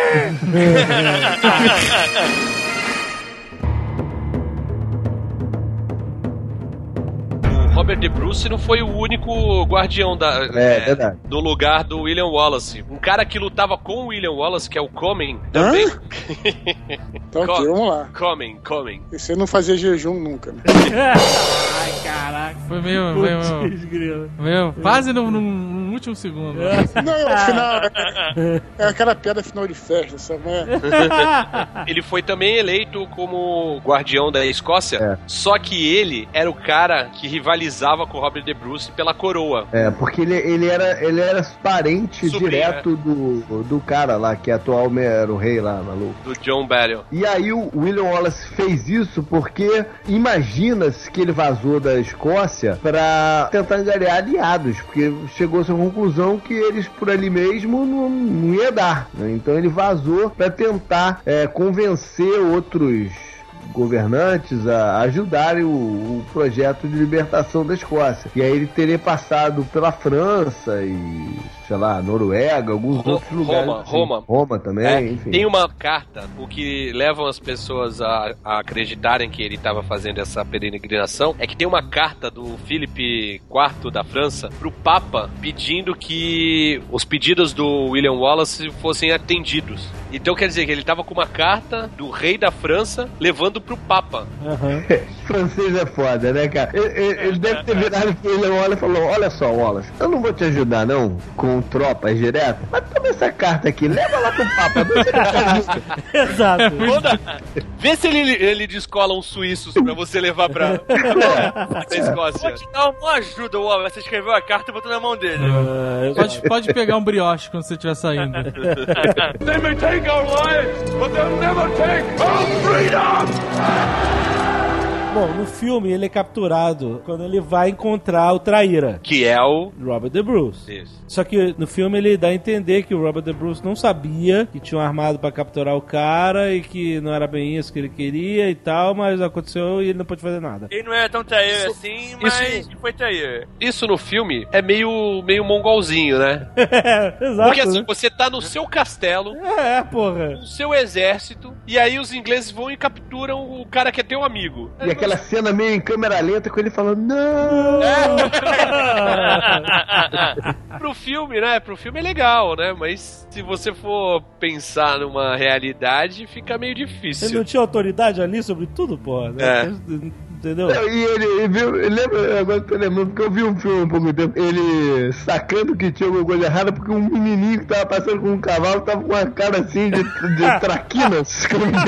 Speaker 6: Robert the Bruce não foi o único guardião do lugar do William Wallace. Um cara que lutava com o William Wallace, que é o Comyn, também.
Speaker 3: Então, vamos lá.
Speaker 6: Comyn.
Speaker 3: Você não fazia jejum nunca, né?
Speaker 7: Ai, caraca. Foi meio quase no último segundo.
Speaker 3: Não, afinal, é aquela piada final de festa, sabe?
Speaker 6: Ele foi também eleito como guardião da Escócia, só que ele era o cara que rivalizava com o Robert De Bruce pela coroa.
Speaker 5: Porque ele era parente direto do cara lá, que atualmente era o rei lá, maluco.
Speaker 6: Do John Balliol.
Speaker 5: E aí o William Wallace fez isso porque imagina-se que ele vazou da Escócia pra tentar angariar aliados, porque chegou-se à conclusão que eles por ali mesmo não ia dar, né? Então ele vazou pra tentar convencer outros governantes a ajudarem o projeto de libertação da Escócia. E aí ele teria passado pela França e, sei lá, Noruega, alguns outros lugares. Roma também, enfim.
Speaker 6: Tem uma carta, o que levam as pessoas a acreditarem que ele estava fazendo essa peregrinação, é que tem uma carta do Filipe IV da França pro Papa pedindo que os pedidos do William Wallace fossem atendidos. Então quer dizer que ele estava com uma carta do rei da França levando pro Papa.
Speaker 5: Francês é foda, né, cara? Ele deve ter virado pro William Wallace e falou: olha só, Wallace, eu não vou te ajudar não com tropas diretas, mas toma essa carta aqui, leva lá pro Papa.
Speaker 2: Exato.
Speaker 6: Vê se ele descola uns suíços pra você levar pra Escócia.
Speaker 4: Vou te dar uma ajuda, Wallace. Você escreveu a carta e botou na mão dele.
Speaker 7: Pode pegar um brioche quando você estiver saindo.
Speaker 12: They may take our lives, but they'll never take our freedom!
Speaker 2: Bom, no filme ele é capturado quando ele vai encontrar o traíra.
Speaker 6: Que é o
Speaker 2: Robert De Bruce.
Speaker 6: Isso.
Speaker 2: Só que no filme ele dá a entender que o Robert De Bruce não sabia que tinham armado pra capturar o cara e que não era bem isso que ele queria e tal, mas aconteceu e ele não pôde fazer nada.
Speaker 4: Ele não é tão traíra assim, mas foi traíra.
Speaker 6: Isso no filme é meio mongolzinho, né?
Speaker 2: Exato.
Speaker 6: Porque assim, você tá no seu castelo,
Speaker 2: porra,
Speaker 6: no seu exército, e aí os ingleses vão e capturam o cara que é teu amigo.
Speaker 5: E aquela cena meio em câmera lenta com ele falando, não!
Speaker 6: Pro filme, né? Pro filme é legal, né? Mas se você for pensar numa realidade, fica meio difícil.
Speaker 2: Ele não tinha autoridade ali sobre tudo, porra, né? Entendeu?
Speaker 5: E ele viu, lembra, agora que eu lembrando, porque eu vi um filme há pouco tempo, ele sacando que tinha alguma coisa errada, porque um menininho que tava passando com um cavalo tava com uma cara assim de traquinas.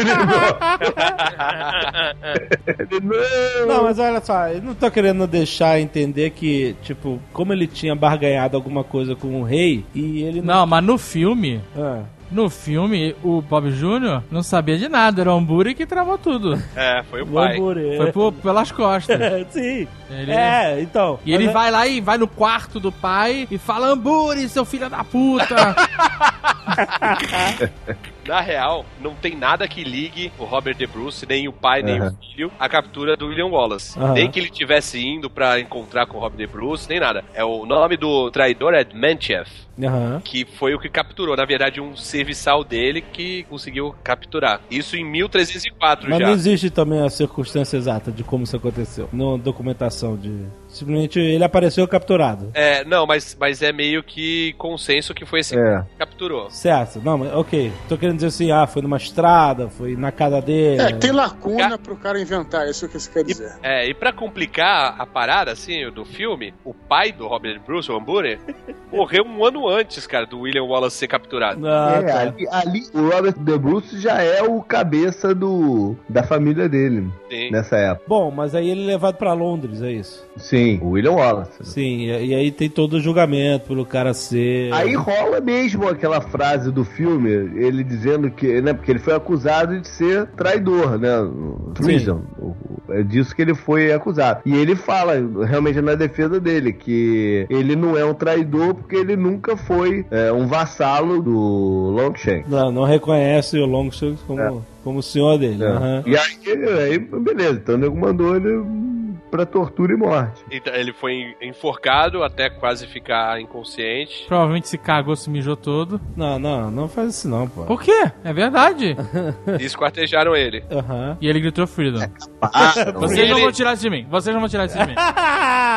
Speaker 2: Não, mas olha só, eu não tô querendo deixar entender que, tipo, como ele tinha barganhado alguma coisa com o rei, e ele
Speaker 7: não, mas no filme... No filme, o Bob Jr. não sabia de nada, era o Hambúrguer que travou tudo.
Speaker 6: Foi o pai.
Speaker 7: Foi pelas costas.
Speaker 2: Sim. Então.
Speaker 7: E ele vai lá e vai no quarto do pai e fala: Hambúrguer, seu filho da puta!
Speaker 6: Na real, não tem nada que ligue o Robert De Bruce, nem o pai, nem o filho, à captura do William Wallace. Nem que ele tivesse indo pra encontrar com o Robert De Bruce, nem nada. O nome do traidor é Menchieff, que foi o que capturou. Na verdade, um serviçal dele que conseguiu capturar. Isso em 1304
Speaker 2: Mas
Speaker 6: já.
Speaker 2: não existe também a circunstância exata de como isso aconteceu. Na documentação de... Simplesmente ele apareceu capturado.
Speaker 6: Não, mas é meio que consenso que foi esse que capturou.
Speaker 2: Certo. Não, mas ok. Tô querendo dizer assim, foi numa estrada, foi na casa dele.
Speaker 3: Tem lacuna pro cara inventar, isso que você quer dizer.
Speaker 6: E pra complicar a parada, assim, do filme, o pai do Robert Bruce, o Hambúrguer, morreu um ano antes, cara, do William Wallace ser capturado.
Speaker 5: Ali o Robert De Bruce já é o cabeça da família dele.
Speaker 6: Sim.
Speaker 5: Nessa época.
Speaker 2: Bom, mas aí ele é levado pra Londres, é isso?
Speaker 5: Sim, o William Wallace.
Speaker 2: Sim, e aí tem todo o julgamento pelo cara ser...
Speaker 5: Aí rola mesmo aquela frase do filme, ele dizendo que, né, porque ele foi acusado de ser traidor, né, treason, é disso que ele foi acusado. E ele fala, realmente na defesa dele, que ele não é um traidor porque ele nunca foi um vassalo do Longshanks.
Speaker 2: Não reconhece o Longshanks como o senhor dele.
Speaker 5: E aí, beleza, então o nego mandou ele pra tortura e morte.
Speaker 6: Então, ele foi enforcado até quase ficar inconsciente.
Speaker 7: Provavelmente se cagou, se mijou todo.
Speaker 2: Não faz isso não, pô.
Speaker 7: Por quê? É verdade.
Speaker 6: E esquartejaram ele.
Speaker 7: E ele gritou freedom. Vocês não vão tirar isso de mim.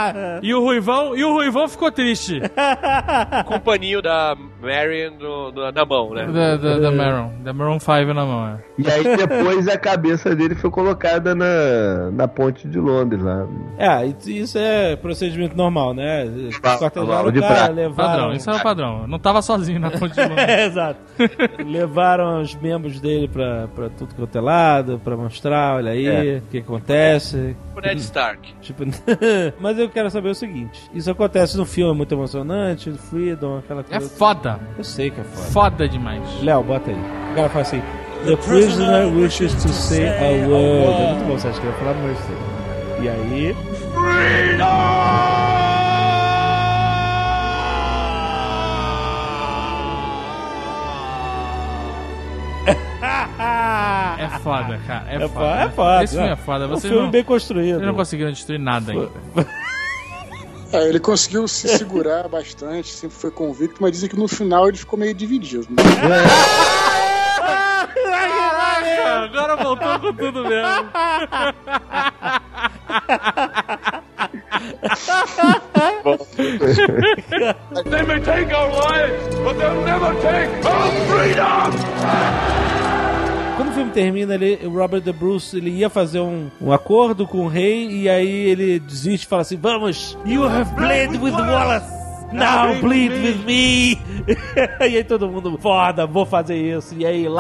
Speaker 7: E o Ruivão ficou triste.
Speaker 6: Com o paninho da Marion na mão, né?
Speaker 7: Da Maroon 5 na mão, é.
Speaker 5: E aí depois a cabeça dele foi colocada na ponte de Londres lá.
Speaker 2: Isso é procedimento normal, né?
Speaker 5: Cortaram o cara,
Speaker 2: levaram...
Speaker 7: Padrão, isso é o padrão. Não tava sozinho na ponte de Londres.
Speaker 2: Exato. Levaram os membros dele pra tudo quanto é lado, pra mostrar, olha aí, o que acontece.
Speaker 6: O Ned Stark.
Speaker 2: Mas eu quero saber o seguinte, isso acontece no filme, é muito emocionante, Freedom, aquela coisa.
Speaker 7: É foda.
Speaker 2: Eu sei que é foda.
Speaker 7: Foda demais.
Speaker 2: Léo, bota aí. O cara fala assim, The prisoner wishes to say a word. É muito bom, você acha que ele vai falar, mas eu sei. E aí...
Speaker 7: É foda, cara. É foda.
Speaker 2: É foda.
Speaker 7: Esse filme é foda.
Speaker 2: Um filme bem construído.
Speaker 7: Vocês não conseguiram destruir nada ainda.
Speaker 3: Ele conseguiu se segurar bastante, sempre foi convicto, mas dizem que no final ele ficou meio dividido. Né?
Speaker 7: Agora voltou com tudo mesmo.
Speaker 12: They may take our lives, but they'll never take our freedom!
Speaker 2: Quando o filme termina, o Robert De Bruce ele ia fazer um acordo com o rei e aí ele desiste e fala assim, vamos, you have bled with Wallace, now bleed with me. E aí todo mundo, foda, vou fazer isso. E aí,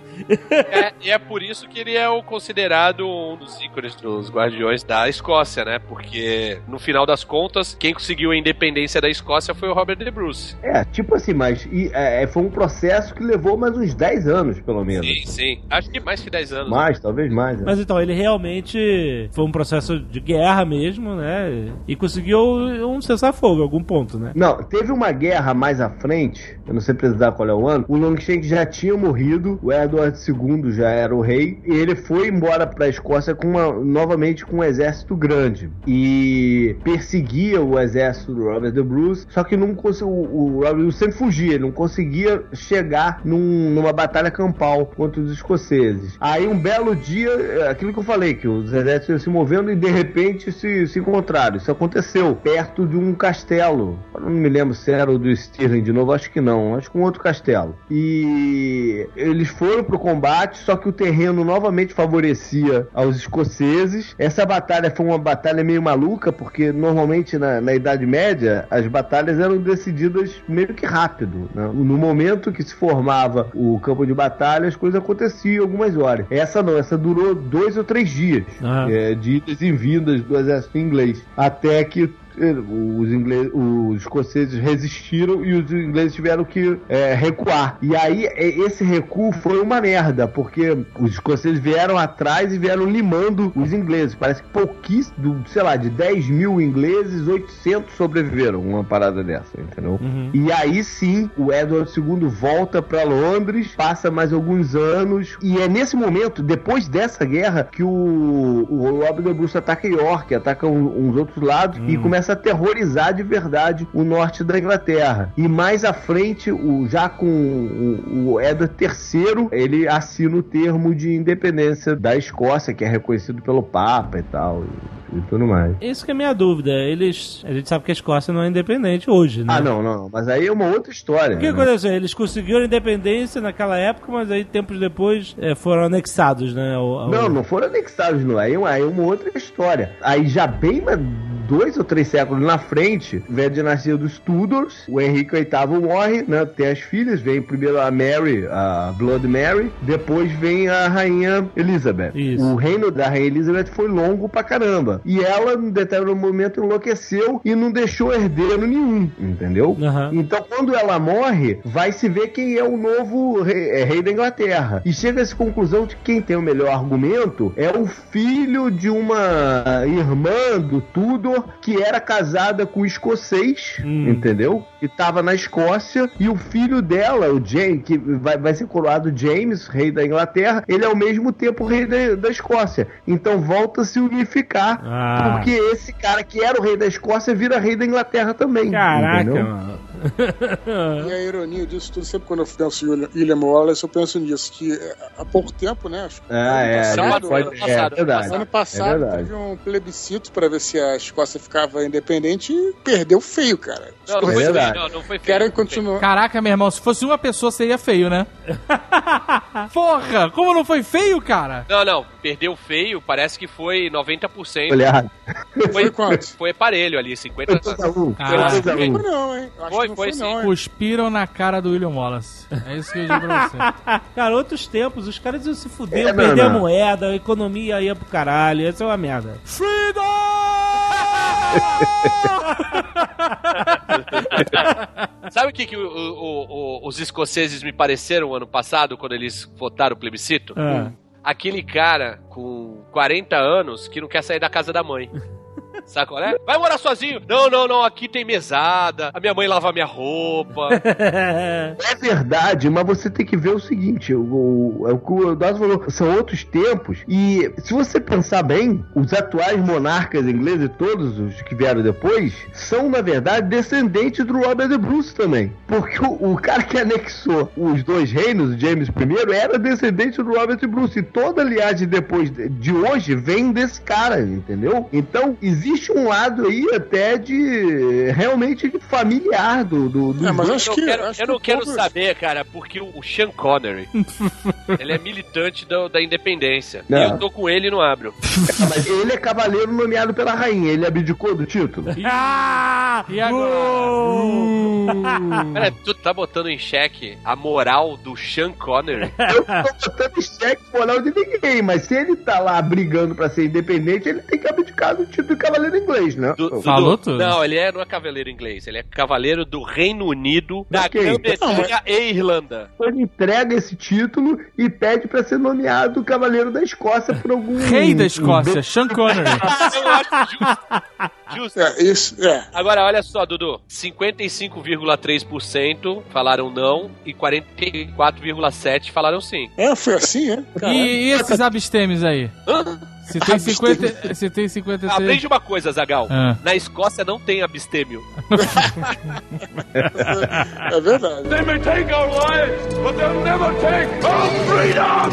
Speaker 6: E é por isso que ele é considerado um dos ícones dos Guardiões da Escócia, né? Porque, no final das contas, quem conseguiu a independência da Escócia foi o Robert De Bruce.
Speaker 5: Tipo assim, mas foi um processo que levou mais uns 10 anos, pelo menos.
Speaker 6: Sim. Acho que mais que 10 anos.
Speaker 5: Mais, talvez mais.
Speaker 2: Mas então, ele realmente foi um processo de guerra mesmo, né? E conseguiu um cessar-fogo em algum ponto, né?
Speaker 5: Não, teve uma guerra mais à frente, eu não sei precisar qual é o ano, o Longshanks já tinha morrido, o Edward II já era o rei, e ele foi embora pra Escócia novamente com um exército grande e perseguia o exército do Robert De Bruce, só que não o Robert De Bruce sempre fugia, ele não conseguia chegar numa batalha campal contra os escoceses. Aí um belo dia, aquilo que eu falei, que os exércitos iam se movendo e de repente se encontraram. Isso aconteceu perto de um castelo, eu não me lembro se era o do Stirling de novo, acho que não, acho que um outro castelo. E eles foram pro combate, só que o terreno novamente favorecia aos escoceses. Essa batalha foi uma batalha meio maluca, porque normalmente na Idade Média as batalhas eram decididas meio que rápido, né? No momento que se formava o campo de batalha, as coisas aconteciam algumas horas. Essa não, essa durou 2 ou 3 dias de idas e vindas do exército inglês, até que os escoceses resistiram e os ingleses tiveram que recuar. E aí esse recuo foi uma merda, porque os escoceses vieram atrás e vieram limando os ingleses. Parece que pouquíssimo, sei lá, de 10 mil ingleses, 800 sobreviveram, uma parada dessa, entendeu? E aí sim, o Edward II volta pra Londres, passa mais alguns anos, e é nesse momento, depois dessa guerra, que o Robert De Bruce ataca York, ataca uns outros lados e começa a aterrorizar de verdade o norte da Inglaterra. E mais à frente, já com o Edward III, ele assina o termo de independência da Escócia, que é reconhecido pelo Papa e tal, e tudo mais.
Speaker 2: Isso que é a minha dúvida. A gente sabe que a Escócia não é independente hoje, né?
Speaker 5: Não. Mas aí é uma outra história.
Speaker 2: O que aconteceu? Eles conseguiram a independência naquela época, mas aí tempos depois foram anexados, né?
Speaker 5: Não foram anexados, não. Aí é uma outra história. Aí já bem 2 ou 3 séculos na frente, vem a dinastia dos Tudors, o Henrique VIII morre, né? Tem as filhas, vem primeiro a Mary, a Blood Mary, depois vem a rainha Elizabeth. Isso. O reino da rainha Elizabeth foi longo pra caramba. E ela, em determinado momento, enlouqueceu e não deixou herdeiro nenhum, entendeu? Então, quando ela morre, vai se ver quem é o novo rei da Inglaterra. E chega a essa conclusão de que quem tem o melhor argumento é o filho de uma irmã do Tudor, que era casada com um escocês, entendeu? Que tava na Escócia, e o filho dela, o James, que vai ser coroado James, rei da Inglaterra, ele é ao mesmo tempo rei da Escócia. Então volta a se unificar, porque esse cara que era o rei da Escócia vira rei da Inglaterra também.
Speaker 2: Caraca, mano.
Speaker 3: E a ironia disso tudo, sempre quando eu penso em William Wallace, eu penso nisso, que há pouco tempo, né? Ano passado teve um plebiscito pra ver se a Escócia ficava independente e perdeu feio, cara.
Speaker 6: Não foi feio.
Speaker 3: Querem continuar.
Speaker 7: Caraca, meu irmão, se fosse uma pessoa seria feio, né? Porra, como não foi feio, cara?
Speaker 6: Não, perdeu feio, parece que foi 90%.
Speaker 5: Olha,
Speaker 3: foi quanto?
Speaker 6: Foi aparelho ali, 50%.
Speaker 3: Foi sim.
Speaker 7: Cuspiram na cara do William Wallace. É isso que eu digo pra você.
Speaker 2: Cara, outros tempos, os caras iam se fuder, perder a moeda, a economia ia pro caralho, essa é uma merda.
Speaker 7: Freedom!
Speaker 6: Sabe o que os escoceses me pareceram ano passado, quando eles votaram o plebiscito? Aquele cara com 40 anos que não quer sair da casa da mãe. Sabe qual é? Vai morar sozinho. Não, aqui tem mesada, a minha mãe lava a minha roupa.
Speaker 5: É verdade, mas você tem que ver o seguinte, o que o Dawson falou, são outros tempos, e se você pensar bem, os atuais monarcas ingleses, todos os que vieram depois, são, na verdade, descendentes do Robert Bruce também. Porque o cara que anexou os dois reinos, o James I, era descendente do Robert Bruce, e toda a linhagem depois de hoje vem desse cara, entendeu? Então, existe um lado aí até de realmente de familiar do
Speaker 3: mas
Speaker 6: eu não quero saber, cara, porque o Sean Connery ele é militante da independência. E eu tô com ele e não abro.
Speaker 5: Mas ele é cavaleiro nomeado pela rainha, ele abdicou do título.
Speaker 7: E agora?
Speaker 6: Pera, tu tá botando em xeque a moral do Sean Connery?
Speaker 5: Eu não tô botando em xeque a moral de ninguém, mas se ele tá lá brigando pra ser independente, ele tem que abdicar do título de cavaleiro inglês, né?
Speaker 7: Falou tudo?
Speaker 6: Não, ele não é cavaleiro inglês, ele é cavaleiro do Reino Unido, da Grã-Bretanha e Irlanda.
Speaker 5: Ele entrega esse título e pede pra ser nomeado cavaleiro da Escócia por algum...
Speaker 7: Rei da Escócia, Sean Connery.
Speaker 6: Eu acho justo.
Speaker 3: Isso.
Speaker 6: Agora, olha só, Dudu, 55,3% falaram não e 44,7% falaram sim.
Speaker 3: Foi assim,
Speaker 7: E esses abstêmios aí? Se tem 53...
Speaker 6: Aprende uma coisa, Zagal. Na Escócia não tem abstêmio.
Speaker 3: É verdade.
Speaker 12: They may take our lives, but they'll never take our freedom!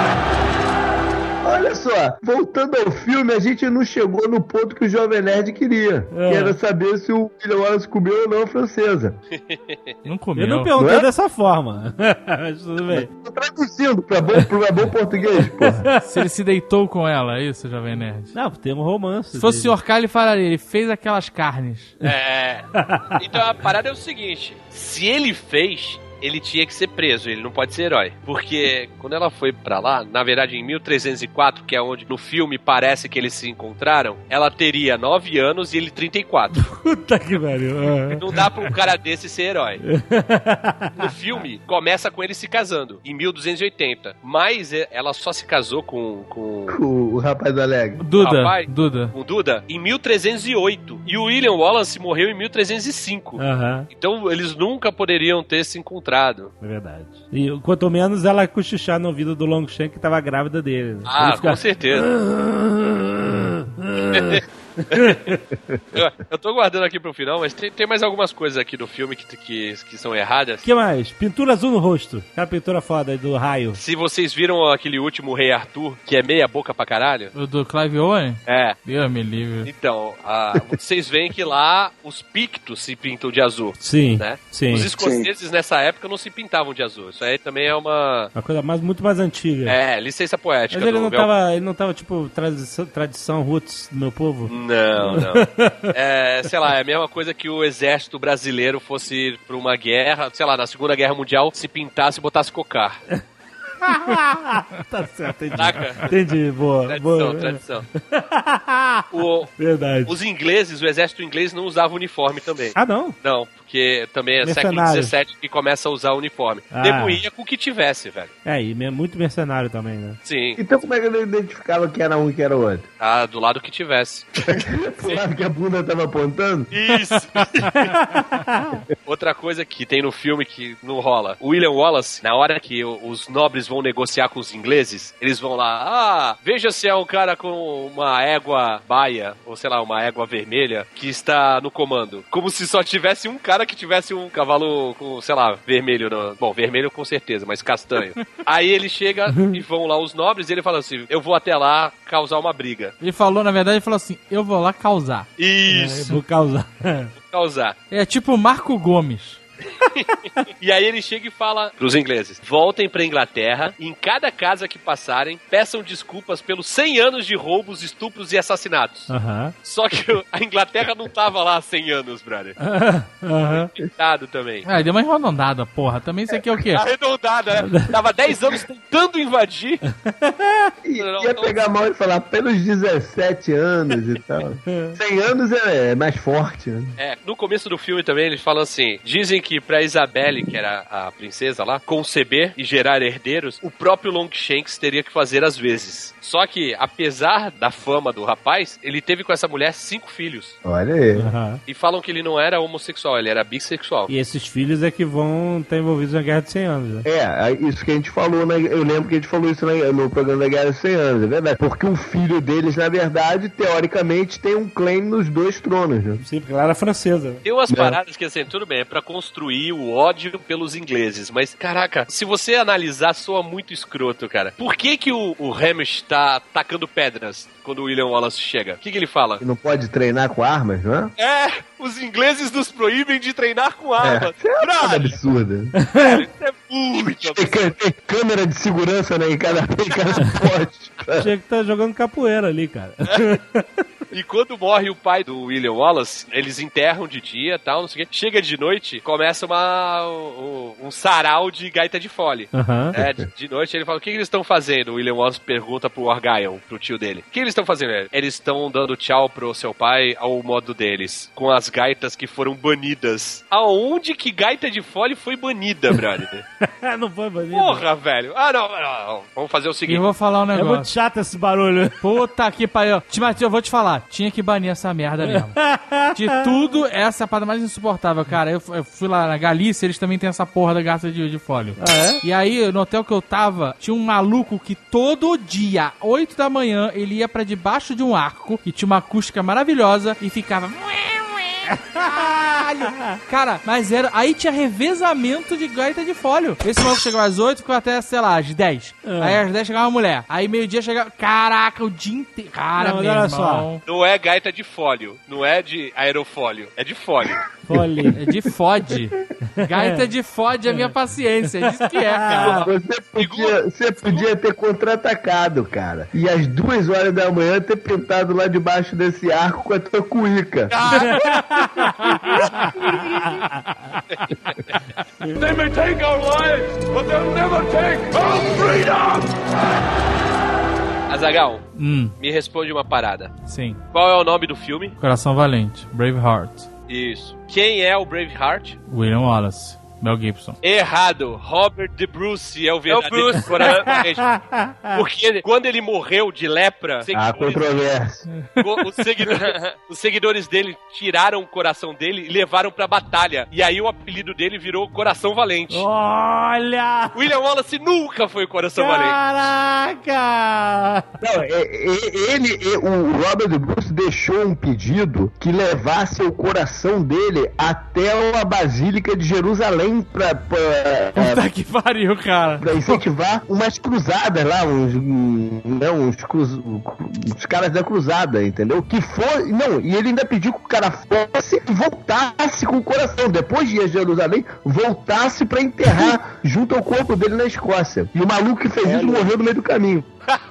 Speaker 5: Olha só, voltando ao filme, a gente não chegou no ponto que o Jovem Nerd queria. Que era saber se o William Wallace comeu ou não a francesa.
Speaker 7: Não comeu.
Speaker 2: Eu não perguntei dessa forma. Mas tudo bem.
Speaker 5: Tô traduzindo pra bom português, porra.
Speaker 7: Se ele se deitou com ela, é isso, Jovem Nerd?
Speaker 2: Não, tem um romance.
Speaker 7: Se fosse o Sr. K, ele falaria, ele fez aquelas carnes.
Speaker 6: Então a parada é o seguinte, se ele fez... ele tinha que ser preso, ele não pode ser herói. Porque quando ela foi pra lá, na verdade em 1304, que é onde no filme parece que eles se encontraram, ela teria 9 anos e ele 34.
Speaker 2: Puta que pariu.
Speaker 6: Não dá pra um cara desse ser herói. No filme, começa com ele se casando, em 1280. Mas ela só se casou com
Speaker 5: o rapaz do Alegre.
Speaker 7: Duda.
Speaker 6: Com Duda, em 1308. E o William Wallace morreu em 1305. Então eles nunca poderiam ter se encontrado.
Speaker 2: É verdade. E quanto menos ela cochichar no ouvido do Longshank que tava grávida dele.
Speaker 6: Com certeza. Eu tô guardando aqui pro final, mas tem mais algumas coisas aqui do filme que são erradas.
Speaker 2: O que mais? Pintura azul no rosto. Aquela pintura foda do raio.
Speaker 6: Se vocês viram aquele último Rei Arthur, que é meia boca pra caralho.
Speaker 7: O do Clive Owen?
Speaker 6: É.
Speaker 7: Deus me livre.
Speaker 6: Então, vocês veem que lá os pictos se pintam de azul.
Speaker 2: Sim.
Speaker 6: Né?
Speaker 2: Sim.
Speaker 6: Os escoceses nessa época não se pintavam de azul. Isso aí também é uma
Speaker 2: coisa muito mais antiga.
Speaker 6: Licença poética.
Speaker 2: Mas ele não tava tipo tradição roots do meu povo?
Speaker 6: Não. Sei lá, é a mesma coisa que o exército brasileiro fosse pra uma guerra, sei lá, na Segunda Guerra Mundial, se pintasse e botasse cocar.
Speaker 2: Tá certo, entendi. Boa.
Speaker 6: Tradição.
Speaker 2: Verdade.
Speaker 6: Os ingleses, o exército inglês não usava uniforme também.
Speaker 2: Não?
Speaker 6: Não, porque também é século XVII que começa a usar uniforme. Debuía com o que tivesse, velho.
Speaker 2: E muito mercenário também, né?
Speaker 6: Sim.
Speaker 5: Então como é que ele identificava que era um e que era o outro?
Speaker 6: Do lado que tivesse.
Speaker 5: Do lado que a bunda tava apontando?
Speaker 6: Isso! Outra coisa que tem no filme que não rola. O William Wallace, na hora que os nobres vão negociar com os ingleses, eles vão lá, veja se é um cara com uma égua baia, ou sei lá, uma égua vermelha, que está no comando. Como se só tivesse um cara que tivesse um cavalo com, sei lá, vermelho. Bom, vermelho com certeza, mas castanho. Aí ele chega e vão lá os nobres e ele fala assim, eu vou até lá causar uma briga.
Speaker 7: Ele falou, na verdade, ele falou assim, eu vou lá causar.
Speaker 6: Isso.
Speaker 2: Vou causar.
Speaker 6: Causar.
Speaker 7: É tipo Marco Gomes.
Speaker 6: E aí ele chega e fala pros ingleses, voltem pra Inglaterra e em cada casa que passarem, peçam desculpas pelos 100 anos de roubos, estupros e assassinatos. Só que a Inglaterra não tava lá há 100 anos, brother. Tentado também.
Speaker 7: Deu uma arredondada, porra. Também isso aqui é o quê?
Speaker 6: Arredondada, né? Tava 10 anos tentando invadir.
Speaker 5: Ia pegar mal e falar pelos 17 anos e tal. 100 anos é mais forte, né?
Speaker 6: No começo do filme também eles falam assim, dizem que pra Isabelle, que era a princesa lá, conceber e gerar herdeiros, o próprio Longshanks teria que fazer às vezes. Só que, apesar da fama do rapaz, ele teve com essa mulher 5 filhos.
Speaker 5: Olha aí.
Speaker 6: E falam que ele não era homossexual, ele era bissexual.
Speaker 2: E esses filhos é que vão estar envolvidos na Guerra de 100 Anos, né?
Speaker 5: Isso que a gente falou, né? Eu lembro que a gente falou isso no programa da Guerra de 100 Anos, é verdade. Porque o filho deles, na verdade, teoricamente, tem um claim nos 2 tronos, né?
Speaker 2: Sim, porque ela era francesa.
Speaker 6: Tem umas paradas que, assim, tudo bem, é pra construir o ódio pelos ingleses, mas, caraca, se você analisar, soa muito escroto, cara. Por que o Hamish tá tacando pedras quando o William Wallace chega? O que ele fala?
Speaker 5: Não pode treinar com armas, não é?
Speaker 6: Os ingleses nos proíbem de treinar com armas.
Speaker 5: Isso é uma absurda.
Speaker 6: Isso é muito absurdo.
Speaker 5: Tem câmera de segurança, né, em cada poste.
Speaker 2: Tinha que estar jogando capoeira ali, cara.
Speaker 6: E quando morre o pai do William Wallace, eles enterram de dia e tal, não sei o quê. Chega de noite, começa um sarau de gaita de fole. De noite ele fala, o que eles estão fazendo? O William Wallace pergunta pro Argyle, pro tio dele. O que eles estão fazendo? Eles estão dando tchau pro seu pai ao modo deles, com as gaitas que foram banidas. Aonde que gaita de fole foi banida, brother?
Speaker 2: Não foi banida.
Speaker 6: Porra, velho. Não. Vamos fazer o seguinte.
Speaker 7: Eu vou falar um negócio.
Speaker 2: É muito chato esse barulho.
Speaker 7: Puta que pariu. Matheus, eu vou te falar. Tinha que banir essa merda mesmo. De tudo, essa é a parada mais insuportável, cara. Eu fui lá na Galícia, eles também têm essa porra da gaita de fólio. E aí, no hotel que eu tava, tinha um maluco que todo dia, 8 da manhã, ele ia pra debaixo de um arco, que tinha uma acústica maravilhosa, e ficava... Cara, mas era... Aí tinha revezamento de gaita de fólio. Esse maluco chegava às 8, ficou até, sei lá, às 10. Aí às 10 chegava a mulher. Aí meio-dia chegava... Caraca, o dia inteiro... Cara, meu irmão. Só.
Speaker 6: Não é gaita de fólio. Não é de aerofólio. É de fólio.
Speaker 7: É de fode. Gaita de fode a minha paciência. É disso que é, cara.
Speaker 5: Você podia ter contra-atacado, cara. E às 2 horas da manhã ter pintado lá debaixo desse arco com a tua cuíca.
Speaker 12: They may take our lives, but they'll never take our freedom!
Speaker 6: Azaghal, me responde uma parada.
Speaker 7: Sim.
Speaker 6: Qual é o nome do filme?
Speaker 7: Coração Valente, Braveheart.
Speaker 6: Isso. Quem é o Braveheart?
Speaker 7: William Wallace. Mel Gibson.
Speaker 6: Errado. Robert De Bruce é o verdadeiro Coração Valente. Porque quando ele morreu de lepra... Os seguidores dele tiraram o coração dele e levaram pra batalha. E aí o apelido dele virou Coração Valente.
Speaker 2: Olha!
Speaker 6: William Wallace nunca foi Coração Valente.
Speaker 2: Caraca!
Speaker 5: Não, o Robert De Bruce deixou um pedido que levasse o coração dele até a Basílica de Jerusalém
Speaker 7: puta que pariu, cara.
Speaker 5: Pra incentivar umas cruzadas lá, uns caras da cruzada, entendeu? Que foi. Não, e ele ainda pediu que o cara fosse e voltasse com o coração. Depois de ir a Jerusalém, voltasse pra enterrar junto ao corpo dele na Escócia. E o maluco que fez isso morreu no meio do caminho.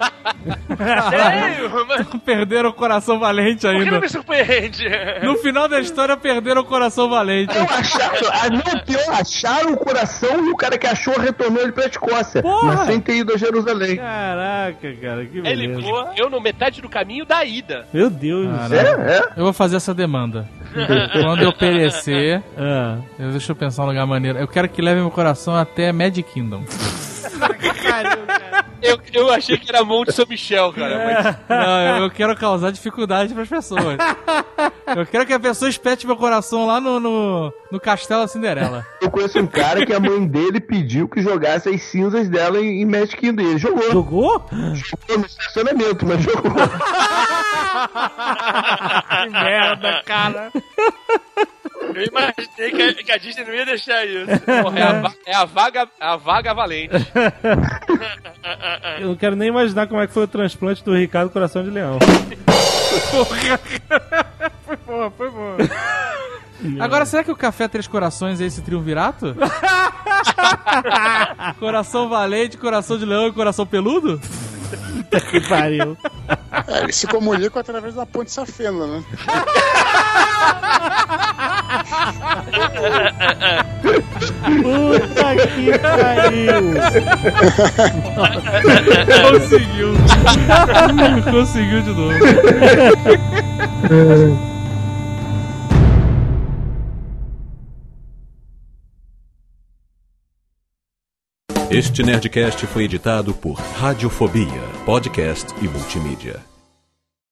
Speaker 7: Perderam o Coração Valente ainda.
Speaker 4: Por que não me surpreende?
Speaker 7: No final da história, perderam o Coração Valente.
Speaker 5: Acharam o coração e o cara que achou retornou ele pra Escócia.
Speaker 7: Porra!
Speaker 5: Mas sem ter ido a Jerusalém.
Speaker 2: Caraca, cara, que beleza.
Speaker 6: Ele morreu no metade do caminho da ida.
Speaker 2: Meu Deus.
Speaker 7: Eu vou fazer essa demanda. Quando eu perecer, deixa eu pensar um lugar maneiro. Eu quero que leve meu coração até Magic Kingdom.
Speaker 2: Caramba, cara.
Speaker 6: Eu achei que era Monte São Michel, cara. Mas...
Speaker 7: Não, eu quero causar dificuldade pras pessoas. Eu quero que a pessoa espete meu coração lá no Castelo da Cinderela.
Speaker 5: Eu conheço um cara que a mãe dele pediu que jogasse as cinzas dela em Magic Kingdom. Ele jogou.
Speaker 2: Jogou?
Speaker 5: Jogou no estacionamento, mas jogou.
Speaker 2: Que merda, cara.
Speaker 4: Eu imaginei que a Disney não ia deixar isso.
Speaker 6: Porra, é a vaga valente.
Speaker 2: Eu não quero nem imaginar como é que foi o transplante do Ricardo Coração de Leão. Porra, foi boa.
Speaker 7: Agora, será que o Café Três Corações é esse triunvirato? Coração valente, coração de leão e coração peludo?
Speaker 2: Que pariu.
Speaker 3: Eles se comunicam através da ponte safena, né?
Speaker 2: Puta que pariu.
Speaker 7: Conseguiu de novo.
Speaker 14: Este Nerdcast foi editado por Radiofobia, podcast e multimídia.